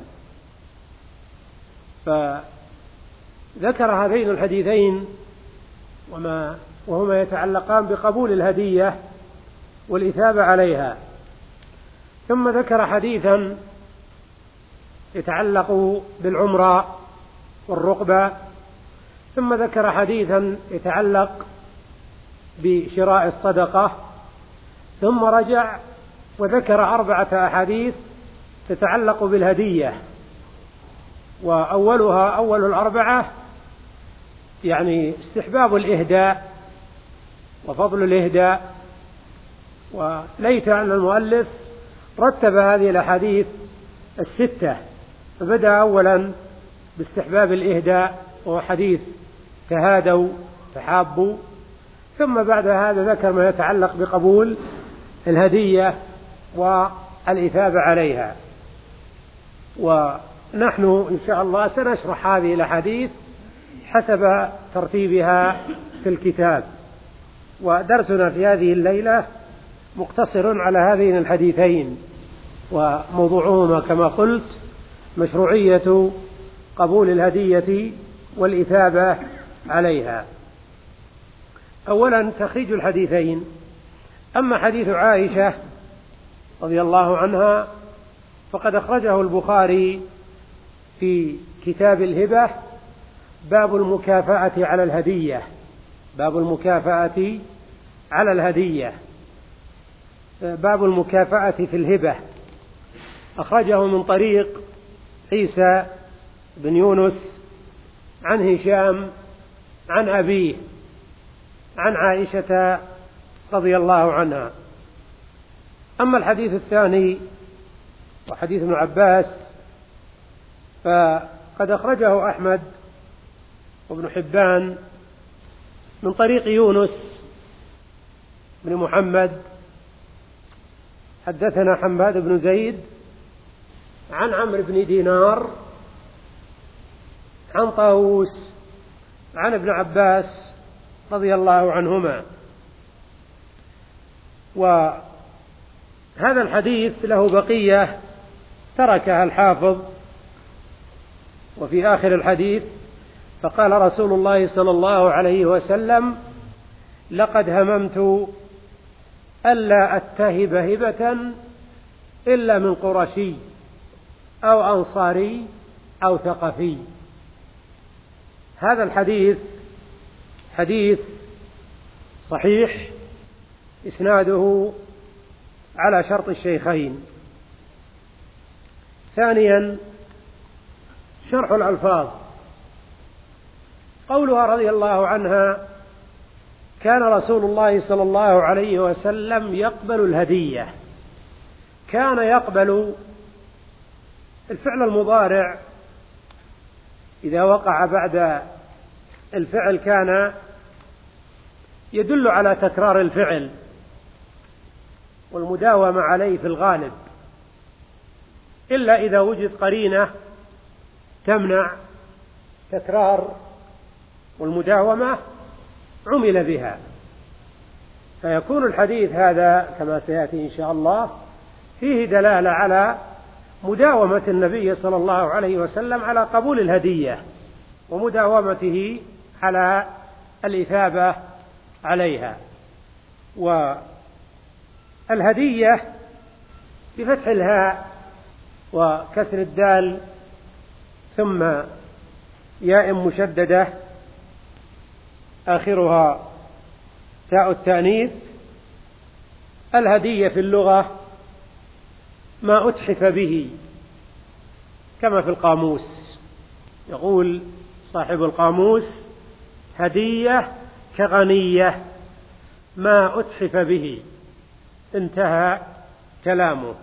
Speaker 1: فذكر هذين الحديثين وما وهما يتعلقان بقبول الهدية والإثابة عليها، ثم ذكر حديثا يتعلق بالعمرة والرقبة، ثم ذكر حديثا يتعلق بشراء الصدقة، ثم رجع وذكر أربعة أحاديث تتعلق بالهدية، وأولها أول الأربعة يعني استحباب الإهداء وفضل الإهداء. وليت أن المؤلف رتب هذه الأحاديث الستة، فبدأ أولا باستحباب الإهداء وهو حديث تهادوا تحابوا، ثم بعد هذا ذكر ما يتعلق بقبول الهدية والإثابة عليها. ونحن إن شاء الله سنشرح هذه الأحاديث حسب ترتيبها في الكتاب، ودرسنا في هذه الليلة مقتصر على هذين الحديثين، وموضوعهما كما قلت مشروعية قبول الهدية والإثابة عليها. أولا تخريج الحديثين. أما حديث عائشة رضي الله عنها فقد أخرجه البخاري في كتاب الهبة، باب المكافأة على الهدية، باب المكافأة على الهدية، باب المكافأة في الهبة. أخرجه من طريق عيسى بن يونس عن هشام عن أبيه عن عائشة رضي الله عنها. أما الحديث الثاني وحديث ابن عباس فقد أخرجه أحمد وابن حبان من طريق يونس بن محمد حدثنا حماد بن زيد عن عمرو بن دينار عن طاووس عن ابن عباس رضي الله عنهما. وهذا الحديث له بقية تركها الحافظ، وفي آخر الحديث فقال رسول الله صلى الله عليه وسلم: لقد هممت ألا أتهب هبة إلا من قرشي أو أنصاري أو ثقفي. هذا الحديث حديث صحيح إسناده على شرط الشيخين. ثانيا شرح الألفاظ. قولها رضي الله عنها: كان رسول الله صلى الله عليه وسلم يقبل الهدية. كان يقبل، الفعل المضارع إذا وقع بعد الفعل كان يدل على تكرار الفعل والمداومة عليه في الغالب، إلا إذا وجد قرينة تمنع تكرار والمداومة عمل بها، فيكون الحديث هذا كما سيأتي إن شاء الله فيه دلالة على مداومة النبي صلى الله عليه وسلم على قبول الهدية ومداومته على الإثابة عليها. والهدية بفتح الهاء وكسر الدال ثم ياء مشددة آخرها تاء التأنيث. الهدية في اللغة ما أتحف به، كما في القاموس يقول صاحب القاموس: هدية كغنية ما أتحف به. انتهى كلامه.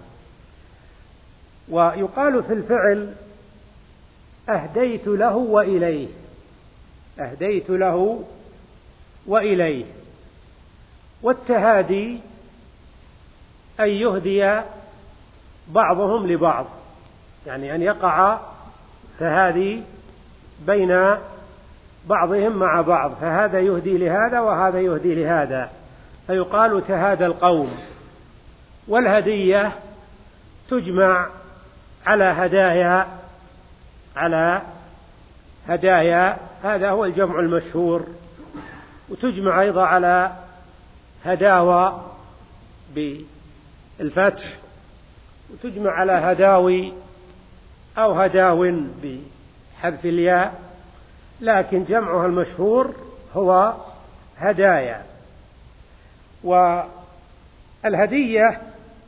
Speaker 1: ويقال في الفعل أهديت له وإليه، أهديت له وإليه. والتهادي أن يهدي بعضهم لبعض، يعني أن يقع تهادي بين بعضهم مع بعض، فهذا يهدي لهذا وهذا يهدي لهذا، فيقال تهادى القوم. والهدية تجمع على هدايا، على هدايا، هذا هو الجمع المشهور. وتجمع أيضا على هداوى بالفتح، وتجمع على هداوي أو هداو بحذف الياء، لكن جمعها المشهور هو هدايا. والهدية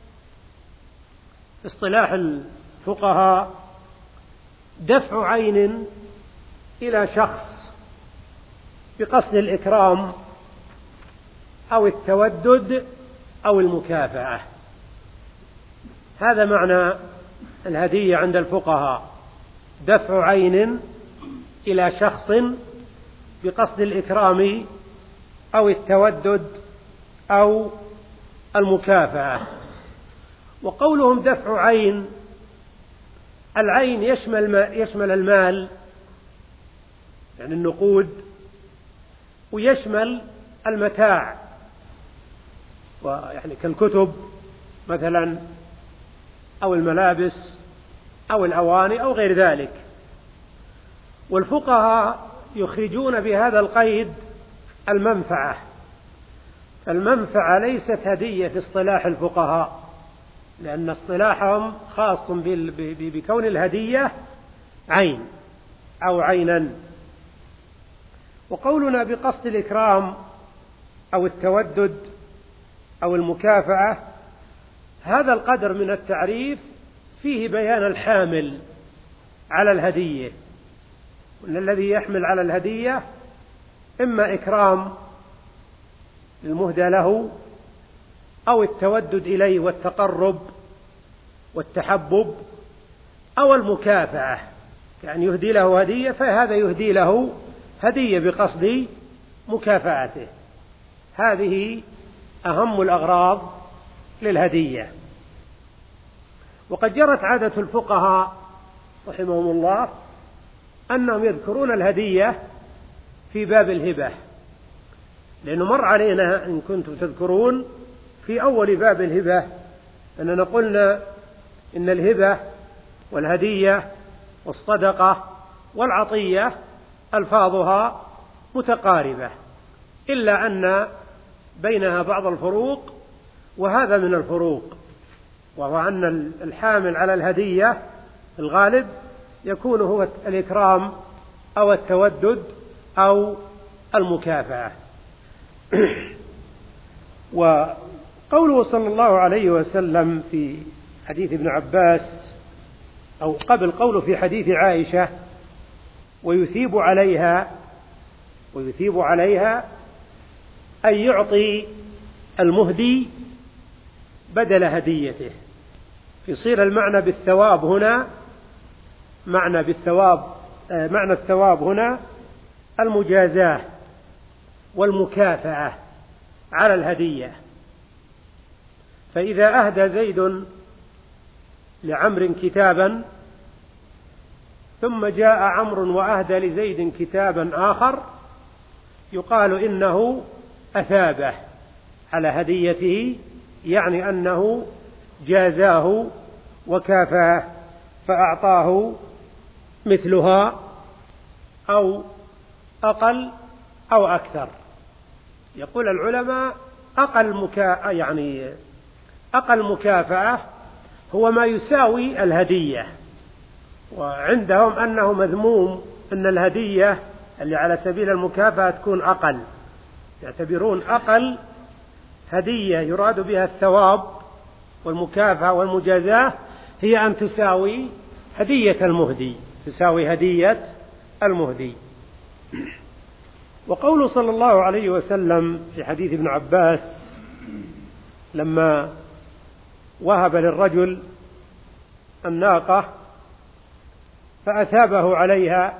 Speaker 1: اصطلاح الفقهاء دفع عين إلى شخص بقصد الإكرام أو التودد أو المكافأة، هذا معنى الهدية عند الفقهاء، دفع عين إلى شخص بقصد الإكرام أو التودد أو المكافأة. وقولهم دفع عين، العين يشمل يشمل المال يعني النقود، ويشمل المتاع، ويعني كالكتب مثلا أو الملابس أو الأواني أو غير ذلك. والفقهاء يخرجون بهذا القيد المنفعة، المنفعة ليست هدية في اصطلاح الفقهاء، لأن اصطلاحهم خاص بكون الهدية عين أو عينا. وقولنا بقصد الإكرام أو التودد أو المكافأة، هذا القدر من التعريف فيه بيان الحامل على الهدية، وأن الذي يحمل على الهدية إما إكرام المهدى له أو التودد إليه والتقرب والتحبب أو المكافأة، يعني يهدي له هدية فهذا يهدي له هدية بقصد مكافأته. هذه أهم الأغراض للهدية. وقد جرت عادة الفقهاء رحمهم الله أنهم يذكرون الهدية في باب الهبة، لأنه مر علينا إن كنتم تذكرون في أول باب الهبة أننا قلنا إن الهبة والهدية والصدقة والعطية ألفاظها متقاربة، إلا أن بينها بعض الفروق، وهذا من الفروق، وهو أن الحامل على الهدية الغالب يكون هو الإكرام أو التودد أو المكافأة. وقوله صلى الله عليه وسلم في حديث ابن عباس، أو قبل قوله في حديث عائشة ويثيب عليها، ويثيب عليها أن يعطي المهدي بدل هديته، يصير المعنى بالثواب هنا معنى بالثواب معنى الثواب هنا المجازاة والمكافأة على الهدية. فإذا أهدى زيد لعمر كتابا ثم جاء عمرو وأهدى لزيد كتابا آخر، يقال إنه أثابه على هديته، يعني أنه جازاه وكافاه فأعطاه مثلها أو أقل أو أكثر. يقول العلماء أقل مكا... يعني أقل مكافأة هو ما يساوي الهدية، وعندهم أنه مذموم أن الهدية اللي على سبيل المكافأة تكون أقل، يعتبرون أقل هدية يراد بها الثواب والمكافأة والمجازاة هي أن تساوي هدية المهدي، تساوي هدية المهدي. وقوله صلى الله عليه وسلم في حديث ابن عباس لما وهب للرجل الناقة فأثابه عليها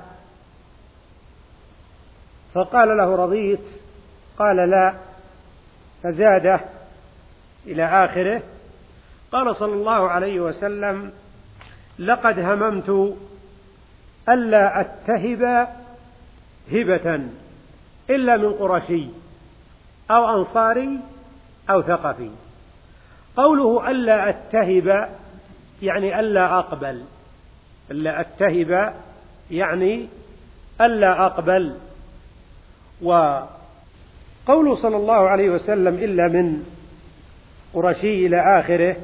Speaker 1: فقال له رضيت؟ قال لا، فزاده إلى آخره. قال صلى الله عليه وسلم لقد هممت ألا أتهب هبة إلا من قرشي أو أنصاري أو ثقفي. قوله ألا أتهب يعني ألا أقبل، ألا أتهب يعني ألا أقبل. وقوله صلى الله عليه وسلم إلا من قرشي إلى آخره،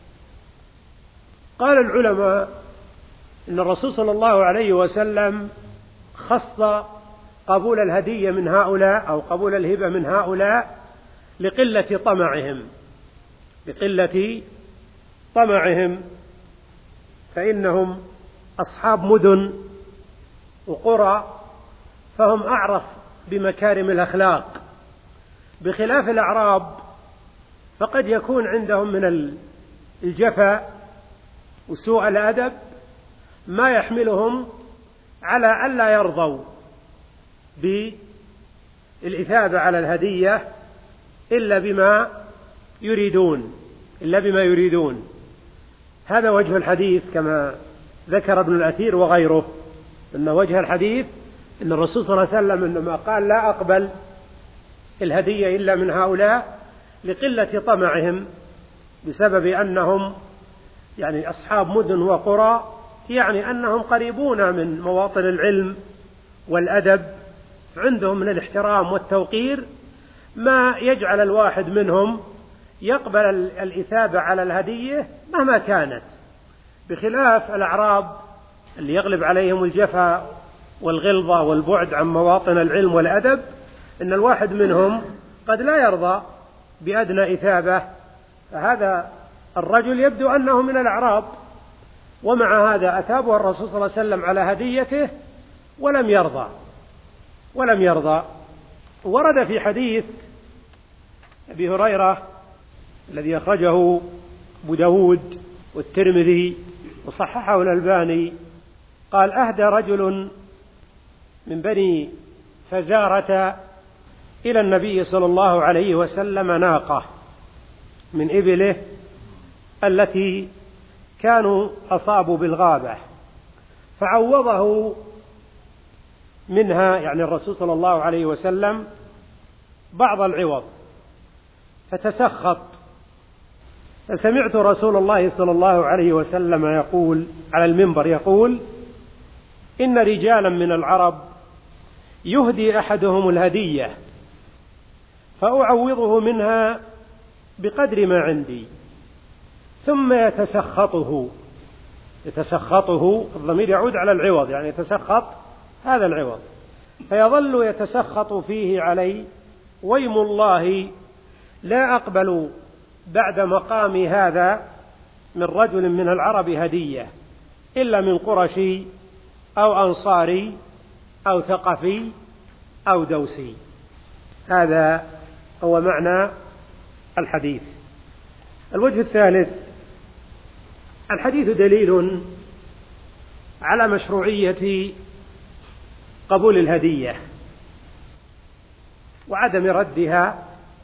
Speaker 1: قال العلماء إن الرسول صلى الله عليه وسلم خص قبول الهدية من هؤلاء أو قبول الهبة من هؤلاء لقلة طمعهم، لقلة طمعهم، فإنهم أصحاب مدن وقرى فهم أعرف بمكارم الأخلاق، بخلاف الأعراب فقد يكون عندهم من الجفا وسوء الأدب ما يحملهم على ألا يرضوا بالإثابة على الهدية إلا بما يريدون إلا بما يريدون. هذا وجه الحديث كما ذكر ابن الأثير وغيره، أن وجه الحديث أن الرسول صلى الله عليه وسلم إنما قال لا أقبل الهدية إلا من هؤلاء لقلة طمعهم بسبب أنهم يعني أصحاب مدن وقرى، يعني أنهم قريبون من مواطن العلم والأدب، عندهم من الاحترام والتوقير ما يجعل الواحد منهم يقبل الإثابة على الهدية مهما كانت، بخلاف الأعراب اللي يغلب عليهم الجفا والغلظة والبعد عن مواطن العلم والأدب، إن الواحد منهم قد لا يرضى بأدنى إثابة. فهذا الرجل يبدو أنه من الأعراب، ومع هذا أثابه الرسول صلى الله عليه وسلم على هديته ولم يرضى ولم يرضى. ورد في حديث أبي هريرة الذي أخرجه أبو داود والترمذي وصححه الألباني، قال أهدى رجل من بني فزارة إلى النبي صلى الله عليه وسلم ناقة من إبله التي كانوا أصابوا بالغابة، فعوضه منها يعني الرسول صلى الله عليه وسلم بعض العوض، فتسخط. فسمعت رسول الله صلى الله عليه وسلم يقول على المنبر يقول إن رجالا من العرب يهدي أحدهم الهدية فأعوضه منها بقدر ما عندي ثم يتسخطه يتسخطه الضمير يعود على العوض، يعني يتسخط هذا العوض، فيظل يتسخط فيه علي، ويم الله لا أقبل بعد مقامي هذا من رجل من العرب هدية إلا من قرشي أو أنصاري أو ثقفي أو دوسي. هذا هو معنى الحديث. الوجه الثالث: الحديث دليل على مشروعية قبول الهدية وعدم ردها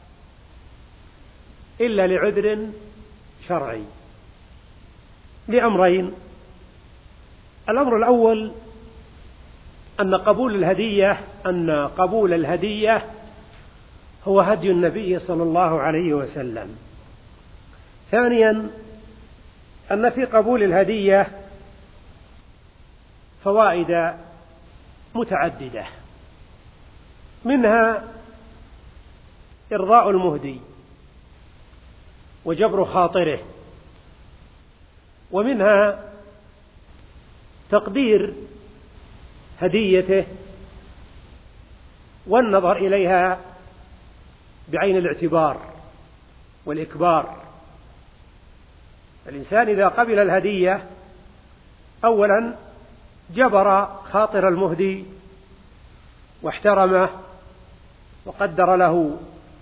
Speaker 1: إلا لعذر شرعي لأمرين. الأمر الأول أن قبول الهدية أن قبول الهدية هو هدي النبي صلى الله عليه وسلم. ثانيا أن في قبول الهدية فوائد متعددة، منها إرضاء المهدي وجبر خاطره، ومنها تقدير هديته والنظر إليها بعين الاعتبار والإكبار. الإنسان إذا قبل الهدية أولا جبر خاطر المهدي واحترمه وقدر له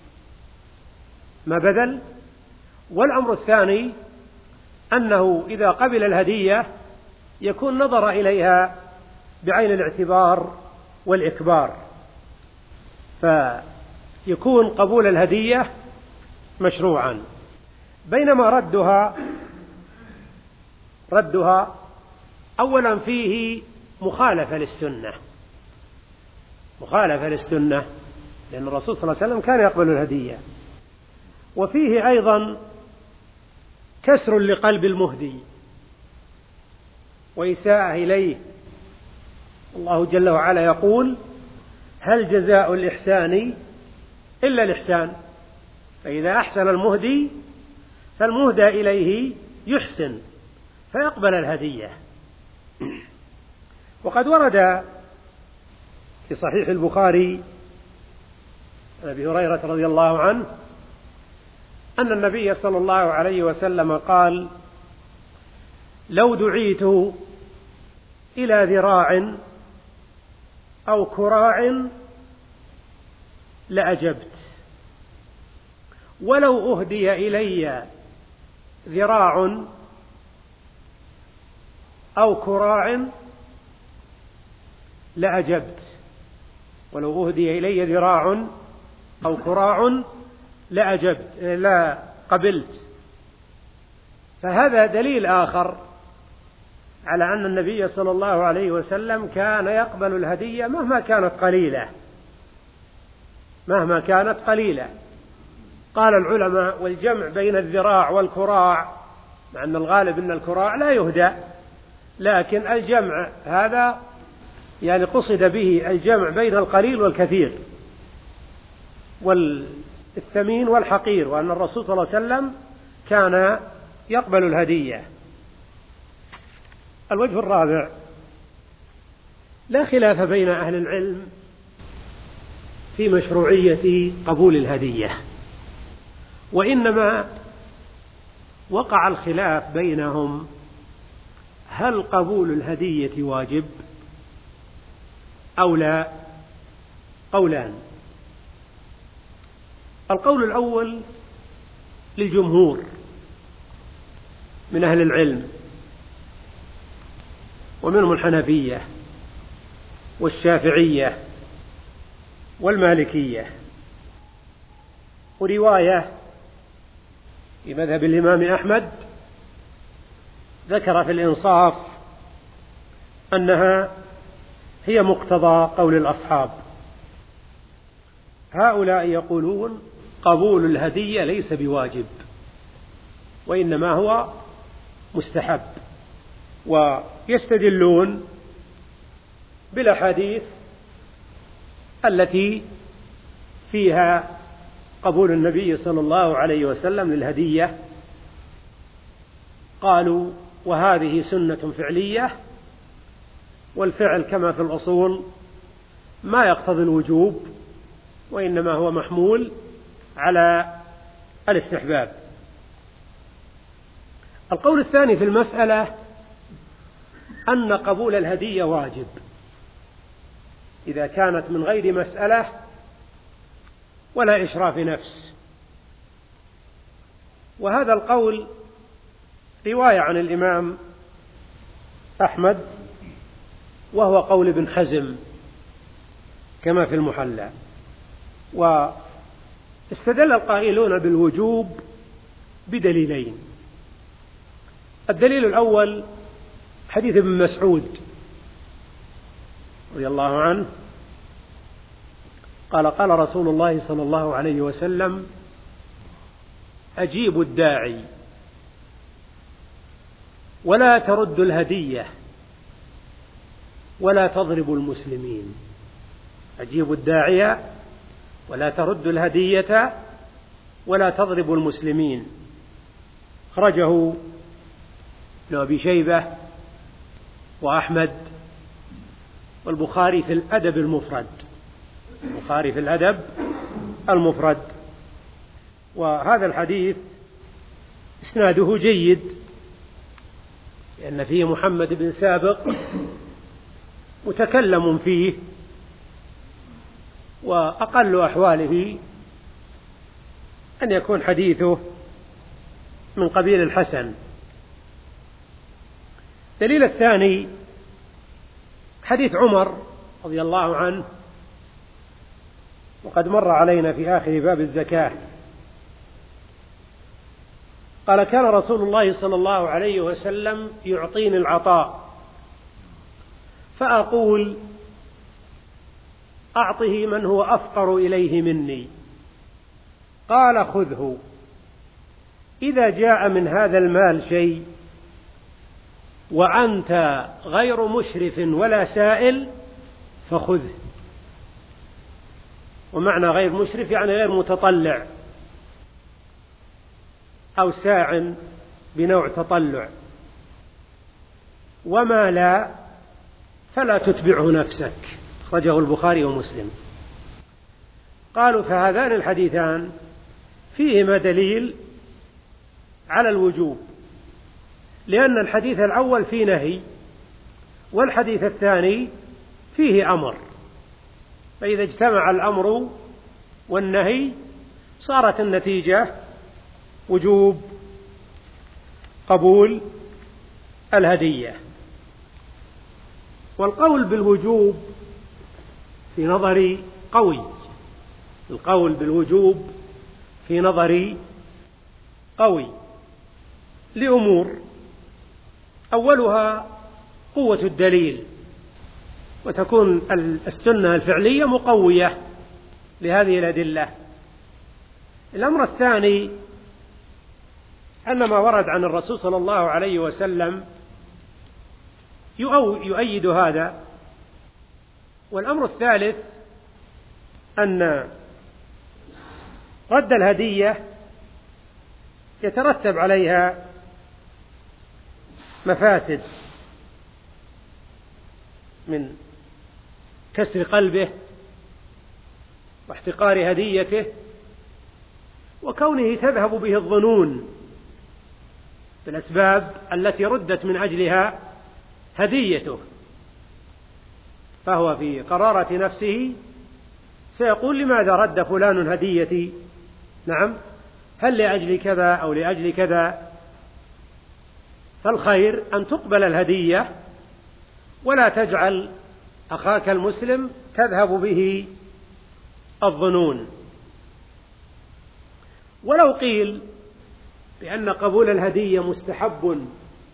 Speaker 1: ما بذل. والأمر الثاني أنه إذا قبل الهدية يكون نظر إليها بعين الاعتبار والإكبار، فيكون قبول الهدية مشروعا، بينما ردها ردها أولا فيه مخالفة للسنة مخالفة للسنة لأن الرسول صلى الله عليه وسلم كان يقبل الهدية، وفيه أيضا كسر لقلب المهدي وإساءة إليه. الله جل وعلا يقول: هل جزاء الإحسان إلا الإحسان، فإذا أحسن المهدي فالمهدى إليه يحسن فيقبل الهدية. وقد ورد في صحيح البخاري عن أبي هريرة رضي الله عنه أن النبي صلى الله عليه وسلم قال: لو دعيت إلى ذراع أو كراع لأجبت، ولو أهدي إلي ذراع أو كراع لأجبت ولو أهدي إلي ذراع أو كراع لأجبت لا قبلت. فهذا دليل آخر على أن النبي صلى الله عليه وسلم كان يقبل الهدية مهما كانت قليلة مهما كانت قليلة. قال العلماء: والجمع بين الذراع والكراع، مع أن الغالب أن الكراع لا يهدى، لكن الجمع هذا يعني قصد به الجمع بين القليل والكثير والثمين والحقير، وأن الرسول صلى الله عليه وسلم كان يقبل الهدية. الوجه الرابع: لا خلاف بين أهل العلم في مشروعية قبول الهدية، وإنما وقع الخلاف بينهم هل قبول الهدية واجب أو لا. قولان: القول الأول للجمهور من أهل العلم، ومنهم الحنفية والشافعية والمالكية، ورواية في مذهب الإمام أحمد ذكر في الإنصاف أنها هي مقتضى قول الأصحاب. هؤلاء يقولون قبول الهدية ليس بواجب، وإنما هو مستحب، ويستدلون بالأحاديث التي فيها قبول النبي صلى الله عليه وسلم للهدية. قالوا: وهذه سنة فعلية، والفعل كما في الأصول ما يقتضي الوجوب، وإنما هو محمول على الاستحباب. القول الثاني في المسألة أن قبول الهدية واجب إذا كانت من غير مسألة ولا إشراف نفس، وهذا القول رواية عن الإمام أحمد، وهو قول ابن حزم كما في المحلى. واستدل القائلون بالوجوب بدليلين: الدليل الأول حديث ابن مسعود رضي الله عنه قال: قال رسول الله صلى الله عليه وسلم: أجيبوا الداعي ولا تردوا الهدية ولا تضربوا المسلمين. أجيبوا الداعي ولا تردوا الهدية ولا تضربوا المسلمين. خرجه ابن أبي شيبة وأحمد والبخاري في الأدب المفرد البخاري في الأدب المفرد. وهذا الحديث إسناده جيد، لأن فيه محمد بن سابق متكلم فيه، وأقل أحواله أن يكون حديثه من قبيل الحسن. الدليل الثاني حديث عمر رضي الله عنه، وقد مر علينا في آخر باب الزكاة. قال: كان رسول الله صلى الله عليه وسلم يعطيني العطاء فأقول: أعطه من هو أفقر إليه مني. قال: خذه، إذا جاء من هذا المال شيء وأنت غير مشرف ولا سائل فخذه. ومعنى غير مشرف يعني غير متطلع أو ساع بنوع تطلع، وما لا فلا تتبعه نفسك. أخرجه البخاري ومسلم. قالوا: فهذان الحديثان فيهما دليل على الوجوب، لأن الحديث الأول فيه نهي والحديث الثاني فيه أمر، فإذا اجتمع الأمر والنهي صارت النتيجة وجوب قبول الهدية. والقول بالوجوب في نظري قوي، القول بالوجوب في نظري قوي لأمور: أولها قوة الدليل، وتكون السنة الفعلية مقوية لهذه الأدلة. الأمر الثاني أن ما ورد عن الرسول صلى الله عليه وسلم يؤيد هذا. والأمر الثالث أن رد الهدية يترتب عليها مفاسد من كسر قلبه واحتقار هديته، وكونه تذهب به الظنون بالأسباب التي ردت من أجلها هديته، فهو في قرارة نفسه سيقول: لماذا رد فلان هديتي؟ نعم، هل لأجل كذا أو لأجل كذا؟ فالخير أن تقبل الهدية ولا تجعل أخاك المسلم تذهب به الظنون. ولو قيل بأن قبول الهدية مستحب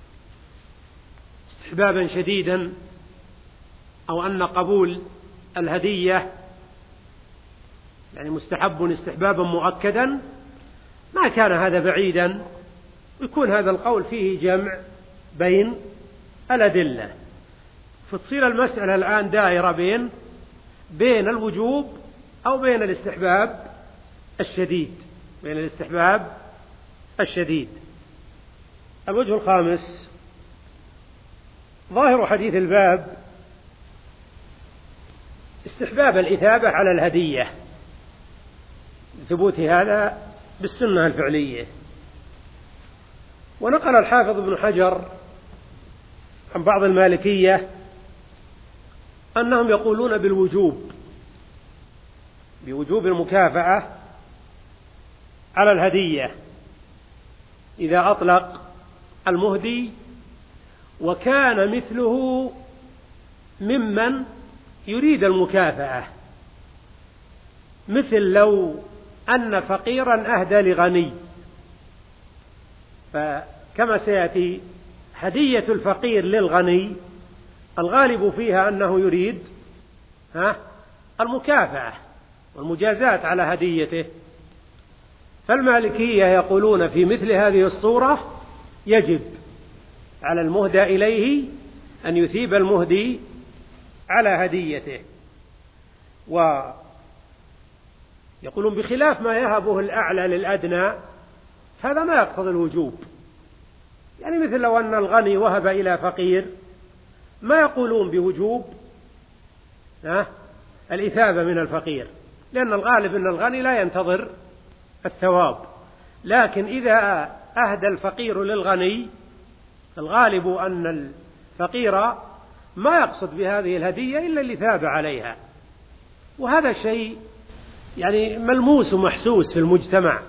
Speaker 1: استحبابا شديدا، أو أن قبول الهدية يعني مستحب استحبابا مؤكدا، ما كان هذا بعيدا، ويكون هذا القول فيه جمع بين الأدلة، فتصير المسألة الآن دائرة بين بين الوجوب أو بين الاستحباب الشديد بين الاستحباب الشديد. الوجه الخامس: ظاهر حديث الباب استحباب الإثابة على الهدية، ثبوت هذا بالسنة الفعلية. ونقل الحافظ ابن حجر عن بعض المالكية أنهم يقولون بالوجوب بوجوب المكافأة على الهدية إذا أطلق المهدي وكان مثله ممن يريد المكافأة، مثل لو أن فقيرا أهدى لغني، فكما سيأتي هدية الفقير للغني الغالب فيها أنه يريد ها المكافأة والمجازات على هديته. فالمالكية يقولون في مثل هذه الصورة يجب على المهدى إليه أن يثيب المهدي على هديته، ويقولون بخلاف ما يهبه الأعلى للأدنى هذا ما يقتضي الوجوب. يعني مثل لو أن الغني وهب إلى فقير ما يقولون بوجوب الإثابة من الفقير، لأن الغالب أن الغني لا ينتظر الثواب، لكن إذا أهدى الفقير للغني الغالب أن الفقير ما يقصد بهذه الهدية إلا اللي ثاب عليها، وهذا شيء يعني ملموس ومحسوس في المجتمع.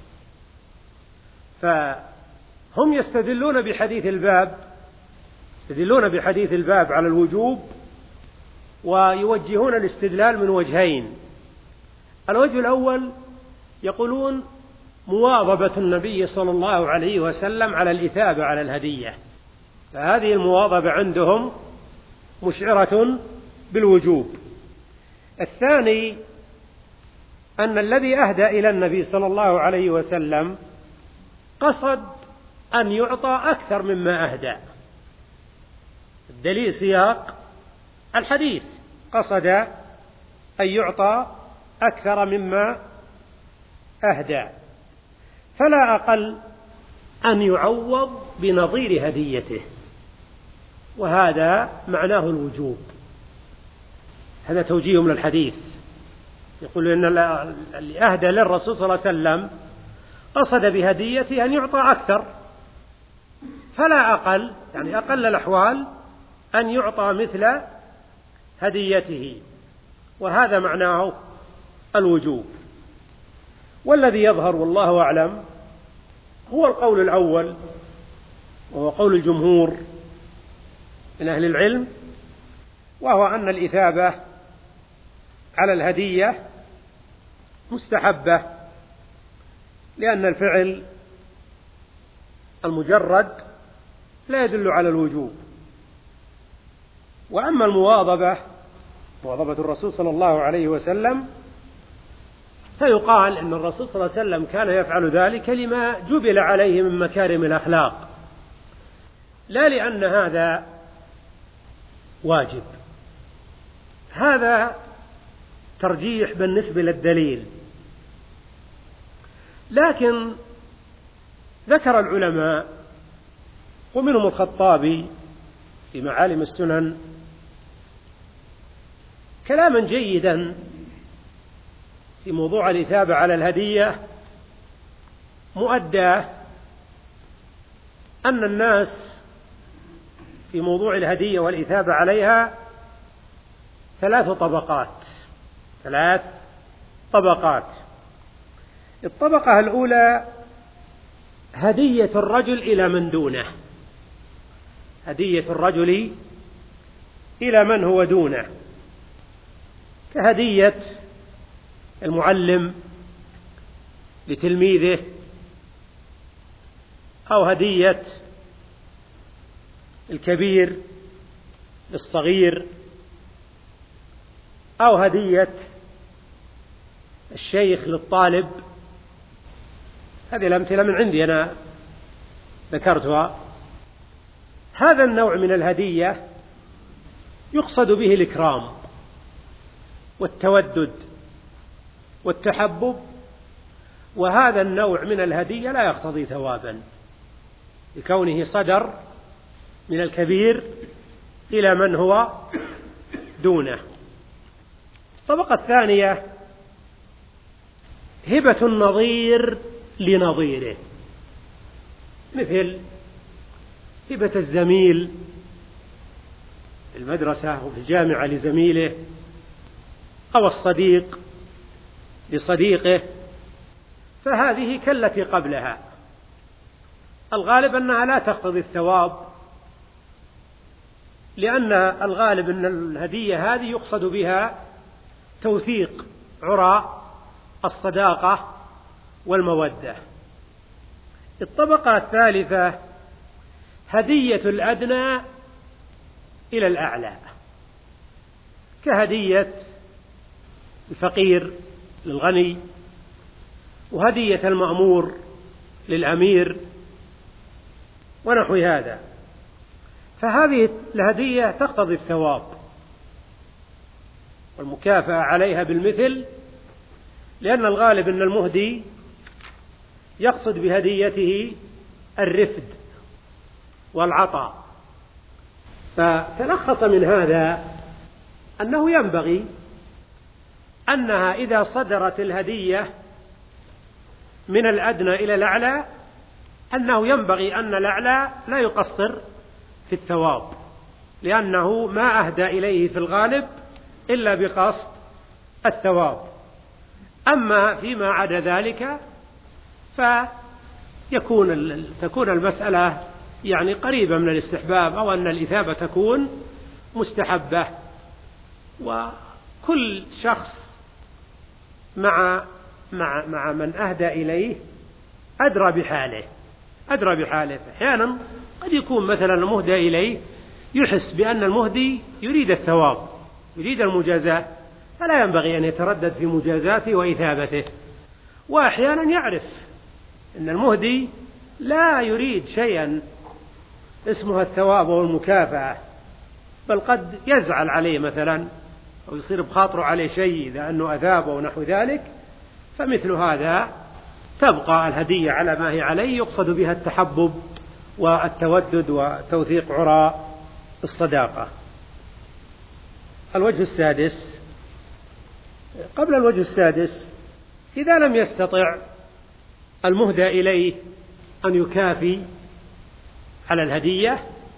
Speaker 1: فهم يستدلون بحديث الباب يستدلون بحديث الباب على الوجوب، ويوجهون الاستدلال من وجهين. الوجه الأول يقولون مواظبة النبي صلى الله عليه وسلم على الإثابة على الهدية، فهذه المواظبة عندهم مشعرة بالوجوب. الثاني أن الذي أهدى إلى النبي صلى الله عليه وسلم قصد أن يعطى أكثر مما أهدى. الدليل سياق الحديث، قصد أن يعطى أكثر مما أهدى، فلا أقل أن يعوض بنظير هديته، وهذا معناه الوجوب. هذا توجيه من الحديث، يقول إن اللي أهدى للرسول صلى الله عليه وسلم قصد بهديته أن يعطى أكثر، فلا أقل يعني أقل الأحوال أن يعطى مثل هديته، وهذا معناه الوجوب. والذي يظهر والله أعلم هو القول الأول، وهو قول الجمهور من أهل العلم، وهو أن الإثابة على الهدية مستحبة، لأن الفعل المجرد لا يدل على الوجوب. وأما المواظبة مواظبة الرسول صلى الله عليه وسلم فيقال إن الرسول صلى الله عليه وسلم كان يفعل ذلك لما جبل عليه من مكارم الأخلاق، لا لأن هذا واجب. هذا ترجيح بالنسبة للدليل، لكن ذكر العلماء ومنهم الخطابي في معالم السنن كلاما جيدا في موضوع الإثابة على الهدية، مؤداه أن الناس في موضوع الهدية والإثابة عليها ثلاث طبقات ثلاث طبقات الطبقة الأولى هدية الرجل إلى من دونه، هدية الرجل إلى من هو دونه، كهدية المعلم لتلميذه، أو هدية الكبير للصغير، أو هدية الشيخ للطالب. هذه الأمثلة من عندي أنا ذكرتها. هذا النوع من الهدية يقصد به الإكرام والتودد والتحبب، وهذا النوع من الهدية لا يقتضي ثوابا لكونه صدر من الكبير إلى من هو دونه. الطبقة الثانية هبة النظير لنظيره، مثل هبة الزميل في المدرسة وفي الجامعة لزميله، أو الصديق لصديقه، فهذه كالتي قبلها. الغالب أنها لا تقتضي الثواب، لأن الغالب أن الهدية هذه يقصد بها توثيق عرى الصداقة والمودة. الطبقة الثالثة هدية الأدنى إلى الأعلى، كهدية الفقير للغني، وهدية المأمور للأمير، ونحو هذا. فهذه الهدية تقتضي الثواب والمكافأة عليها بالمثل، لأن الغالب أن المهدي يقصد بهديته الرفد والعطاء. فتلخص من هذا أنه ينبغي أنها إذا صدرت الهدية من الأدنى إلى الأعلى أنه ينبغي أن الأعلى لا يقصر في الثواب، لأنه ما أهدى إليه في الغالب إلا بقصد الثواب. أما فيما عدا ذلك فيكون تكون المسألة يعني قريبة من الاستحباب، أو أن الإثابة تكون مستحبة. وكل شخص مع مع مع من أهدى إليه أدرى بحاله أدرى بحاله أحيانا قد يكون مثلا المهدى إليه يحس بأن المهدي يريد الثواب، يريد المجازاة، فلا ينبغي أن يتردد في مجازاته وإثابته. وأحيانا يعرف أن المهدي لا يريد شيئا اسمها الثواب والمكافأة، بل قد يزعل عليه مثلا أو يصير بخاطره عليه شيء إذا أنه أثابه ونحو ذلك، فمثل هذا تبقى الهدية على ما هي عليه، يقصد بها التحبب والتودد وتوثيق عرى الصداقة. الوجه السادس، قبل الوجه السادس، إذا لم يستطع المهدى إليه أن يكافي على الهدية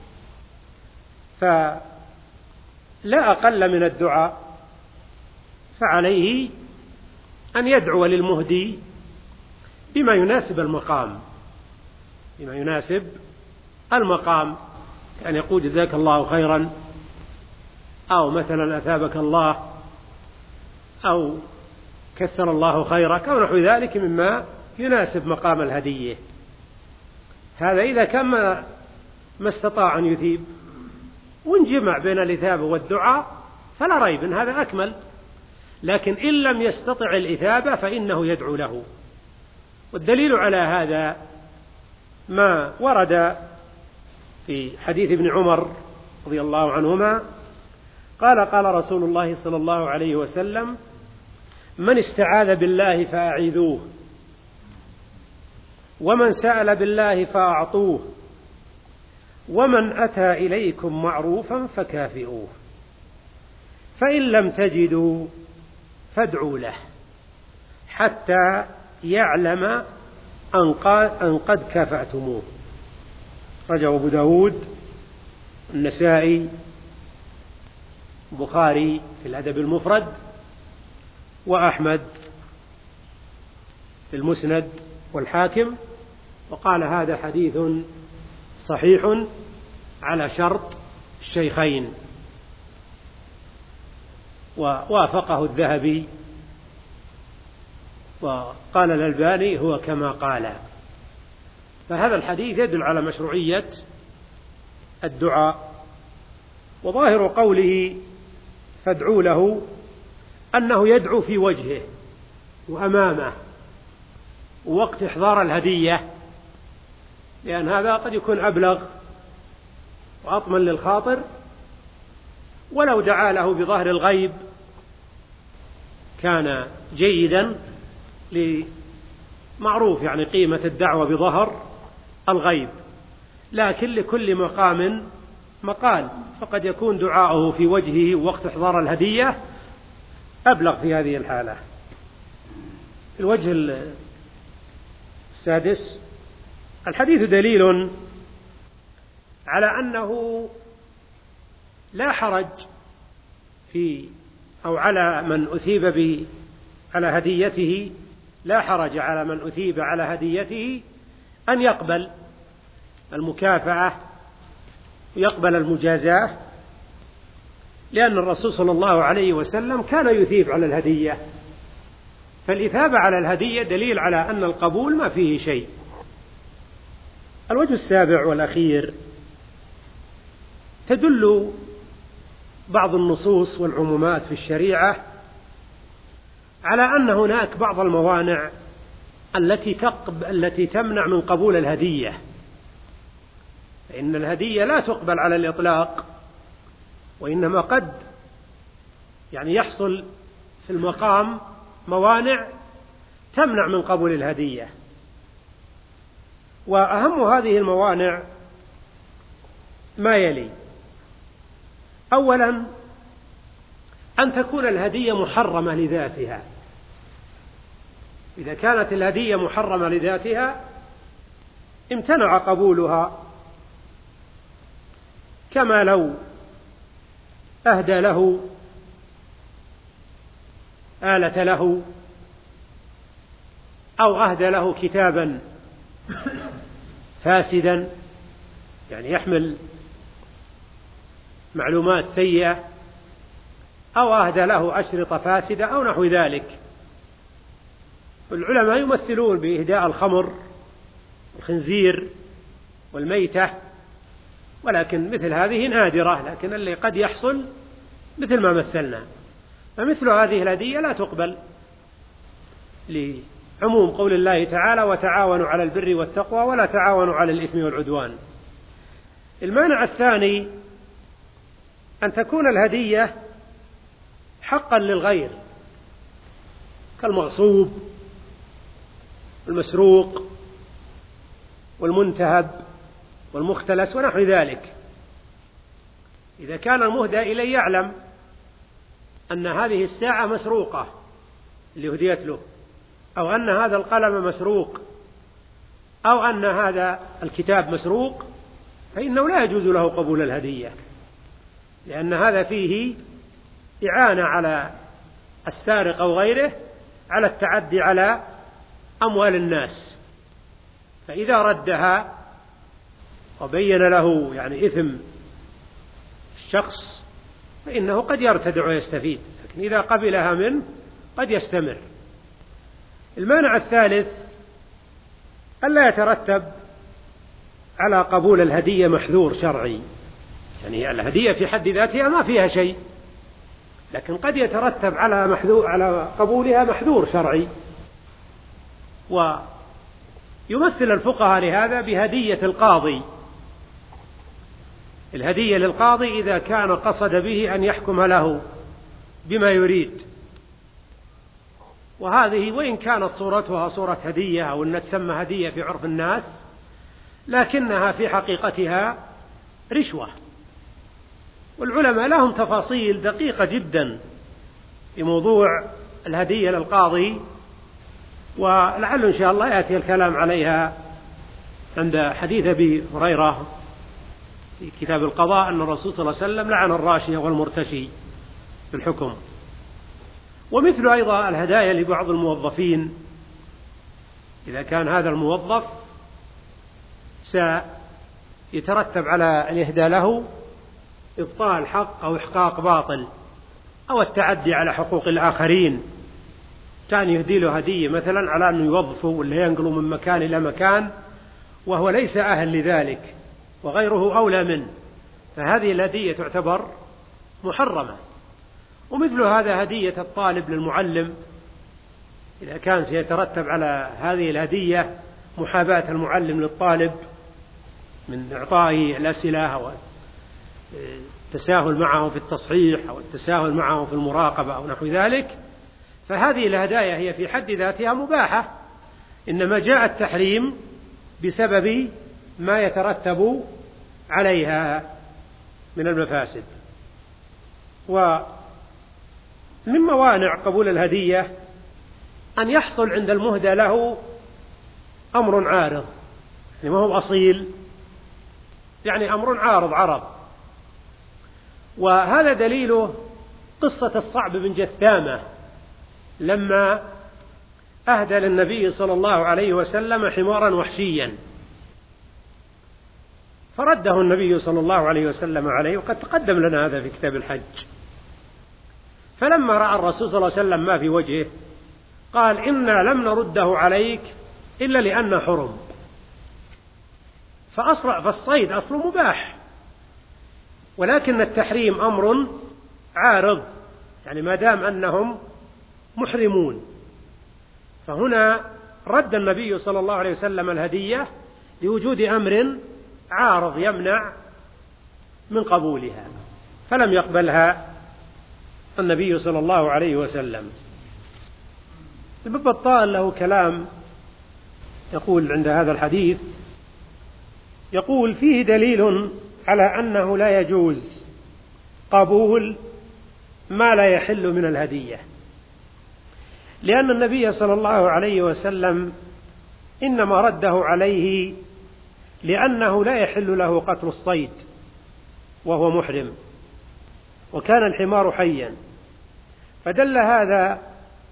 Speaker 1: فلا أقل من الدعاء، فعليه أن يدعو للمهدي بما يناسب المقام بما يناسب المقام كأن يقول جزاك الله خيرا، أو مثلا أثابك الله، أو كثر الله خيرك، أو نحو ذلك مما يناسب مقام الهدية. هذا إذا كان ما استطاع أن يثيب، وانجمع بين الإثابة والدعاء فلا ريب أن هذا أكمل. لكن إن لم يستطع الإثابة فإنه يدعو له. والدليل على هذا ما ورد في حديث ابن عمر رضي الله عنهما قال قال رسول الله صلى الله عليه وسلم: من استعاذ بالله فأعيذوه، ومن سأل بالله فأعطوه، ومن أتى إليكم معروفا فكافئوه، فإن لم تجدوا فادعوا له حتى يعلم أن قد كافأتموه. رجع أبو داود، النسائي، البخاري في الأدب المفرد، وأحمد في المسند، والحاكم، وقال هذا حديث صحيح على شرط الشيخين، ووافقه الذهبي، وقال الألباني هو كما قال. فهذا الحديث يدل على مشروعية الدعاء. وظاهر قوله فادعوا له أنه يدعو في وجهه وأمامه وقت إحضار الهدية، لأن هذا قد يكون أبلغ وأطمن للخاطر. ولو دعا له بظهر الغيب كان جيدا، لمعروف يعني قيمة الدعوة بظهر الغيب، لكن لكل مقام مقال، فقد يكون دعاؤه في وجهه وقت إحضار الهدية أبلغ في هذه الحالة. الوجه السادس، الحديث دليل على أنه لا حرج في أو على من أثيب ب على هديته لا حرج على من أثيب على هديته أن يقبل المكافأة ويقبل المجازاة، لأن الرسول صلى الله عليه وسلم كان يثيب على الهدية، فالإثابة على الهدية دليل على أن القبول ما فيه شيء. الوجه السابع والأخير، تدل بعض النصوص والعمومات في الشريعة على أن هناك بعض الموانع التي تقب التي تمنع من قبول الهدية، فإن الهدية لا تقبل على الإطلاق، وإنما قد يعني يحصل في المقام موانع تمنع من قبول الهدية. وأهم هذه الموانع ما يلي: أولا، أن تكون الهدية محرمة لذاتها. إذا كانت الهدية محرمة لذاتها امتنع قبولها، كما لو أهدى له آلة له أو أهدى له كتابا فاسدا يعني يحمل معلومات سيئة، أو أهدى له أشرطة فاسدة أو نحو ذلك. العلماء يمثلون بإهداء الخمر والخنزير والميتة، ولكن مثل هذه نادرة، لكن اللي قد يحصل مثل ما مثلنا. فمثل هذه الهدية لا تقبل لعموم قول الله تعالى: وتعاونوا على البر والتقوى ولا تعاونوا على الإثم والعدوان. المانع الثاني أن تكون الهدية حقا للغير، كالمغصوب والمسروق والمنتهب والمختلس ونحو ذلك. إذا كان المهدى إليه يعلم أن هذه الساعة مسروقة اللي هديت له، أو أن هذا القلم مسروق، أو أن هذا الكتاب مسروق، فإنه لا يجوز له قبول الهدية، لأن هذا فيه إعانة على السارق أو غيره على التعدي على أموال الناس. فإذا ردها وبين له يعني إثم الشخص فإنه قد يرتدع ويستفيد، لكن إذا قبلها منه قد يستمر. المانع الثالث ألا يترتب على قبول الهدية محذور شرعي، يعني الهدية في حد ذاتها ما فيها شيء، لكن قد يترتب على محذور على قبولها محذور شرعي. ويمثل الفقهاء لهذا بهدية القاضي. الهدية للقاضي إذا كان قصد به أن يحكم له بما يريد، وهذه وإن كانت صورتها صورة هدية أو أن تسمى هدية في عرف الناس، لكنها في حقيقتها رشوة. والعلماء لهم تفاصيل دقيقة جدا في موضوع الهدية للقاضي، ولعل إن شاء الله يأتي الكلام عليها عند حديث أبي هريرة في كتاب القضاء أن الرسول صلى الله عليه وسلم لعن الراشي والمرتشي في الحكم. ومثل أيضا الهدايا لبعض الموظفين، إذا كان هذا الموظف سيترتب على الإهداء له إبطال حق أو إحقاق باطل أو التعدي على حقوق الآخرين، كان يهدي له هدية مثلا على أنه يوظفه ولا ينقله من مكان إلى مكان وهو ليس أهل لذلك وغيره أولى منه، فهذه الهدية تعتبر محرمة. ومثل هذا هدية الطالب للمعلم، إذا كان سيترتب على هذه الهدية محاباة المعلم للطالب من إعطائه الأسئلة أو التساهل معه في التصحيح أو التساهل معه في المراقبة أو نحو ذلك، فهذه الهدايا هي في حد ذاتها مباحة، إنما جاء التحريم بسبب ما يترتب عليها من المفاسد. ومن موانع قبول الهدية أن يحصل عند المهدى له أمر عارض، يعني ما هو أصيل، يعني أمر عارض عرض. وهذا دليله قصة الصعب بن جثامة لما أهدى للنبي صلى الله عليه وسلم حمارا وحشيا، فرده النبي صلى الله عليه وسلم عليه، وقد تقدم لنا هذا في كتاب الحج. فلما رأى الرسول صلى الله عليه وسلم ما في وجهه قال: إنا لم نرده عليك إلا لأنه حرم. فأصل فالصيد أصله مباح، ولكن التحريم أمر عارض، يعني ما دام أنهم محرمون. فهنا رد النبي صلى الله عليه وسلم الهدية لوجود أمر عارض يمنع من قبولها، فلم يقبلها النبي صلى الله عليه وسلم. ابن بطال له كلام يقول عند هذا الحديث، يقول: فيه دليل على أنه لا يجوز قبول ما لا يحل من الهدية، لأن النبي صلى الله عليه وسلم إنما رده عليه لأنه لا يحل له قتل الصيد وهو محرم، وكان الحمار حيا، فدل هذا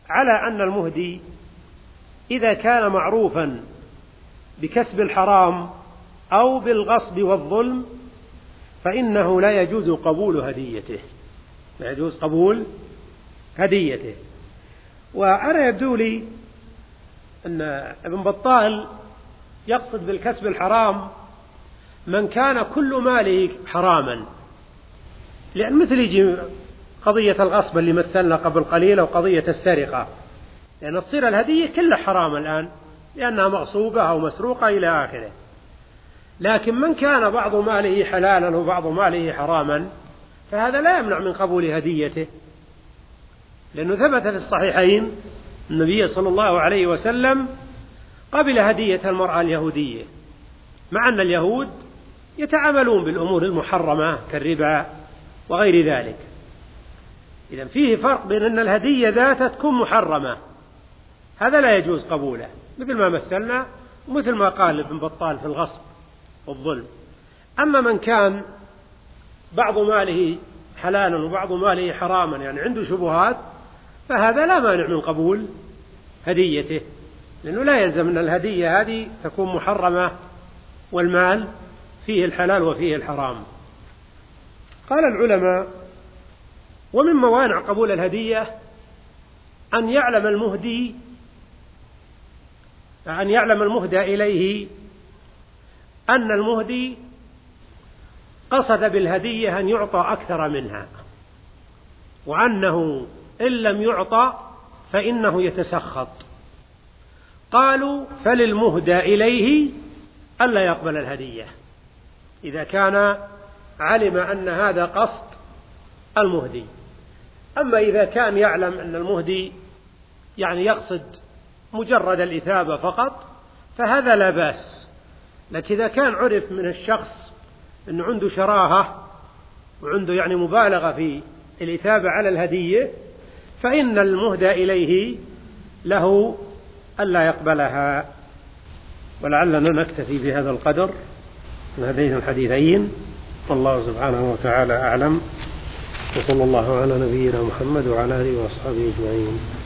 Speaker 1: على أن المهدي إذا كان معروفا بكسب الحرام أو بالغصب والظلم فإنه لا يجوز قبول هديته، لا يجوز قبول هديته. وأنا يبدو لي أن ابن بطال يقصد بالكسب الحرام من كان كل ماله حراما، لأن مثل يجي قضية الغصب اللي مثلنا قبل قليل أو قضية السرقة، لأن تصير الهدية كلها حرام الآن لأنها مغصوبة أو مسروقة إلى آخره. لكن من كان بعض ماله حلالا وبعض ماله حراما فهذا لا يمنع من قبول هديته، لأنه ثبت في الصحيحين النبي صلى الله عليه وسلم قبل هدية المرأة اليهودية، مع أن اليهود يتعاملون بالأمور المحرمة كالربا وغير ذلك. إذن فيه فرق بين أن الهدية ذاتها تكون محرمة، هذا لا يجوز قبوله مثل ما مثلنا ومثل ما قال ابن بطال في الغصب والظلم. أما من كان بعض ماله حلالا وبعض ماله حراما، يعني عنده شبهات، فهذا لا مانع من قبول هديته، لأنه لا يلزم أن الهدية هذه تكون محرمة والمال فيه الحلال وفيه الحرام. قال العلماء: ومن موانع قبول الهدية أن يعلم المهدي أن يعلم المهدى إليه أن المهدي قصد بالهدية أن يعطى أكثر منها، وأنه إن لم يعطى فإنه يتسخط. قالوا: فللمهدى إليه ألا يقبل الهدية إذا كان علم أن هذا قصد المهدي. أما إذا كان يعلم أن المهدي يعني يقصد مجرد الإثابة فقط فهذا لا بأس. لكن إذا كان عرف من الشخص أنه عنده شراهة وعنده يعني مبالغة في الإثابة على الهدية فإن المهدى إليه له ألا يقبلها. ولعلنا نكتفي بهذا القدر من هذين الحديثين، والله سبحانه وتعالى أعلم، وصلى الله على نبينا محمد وعلى آله وأصحابه أجمعين.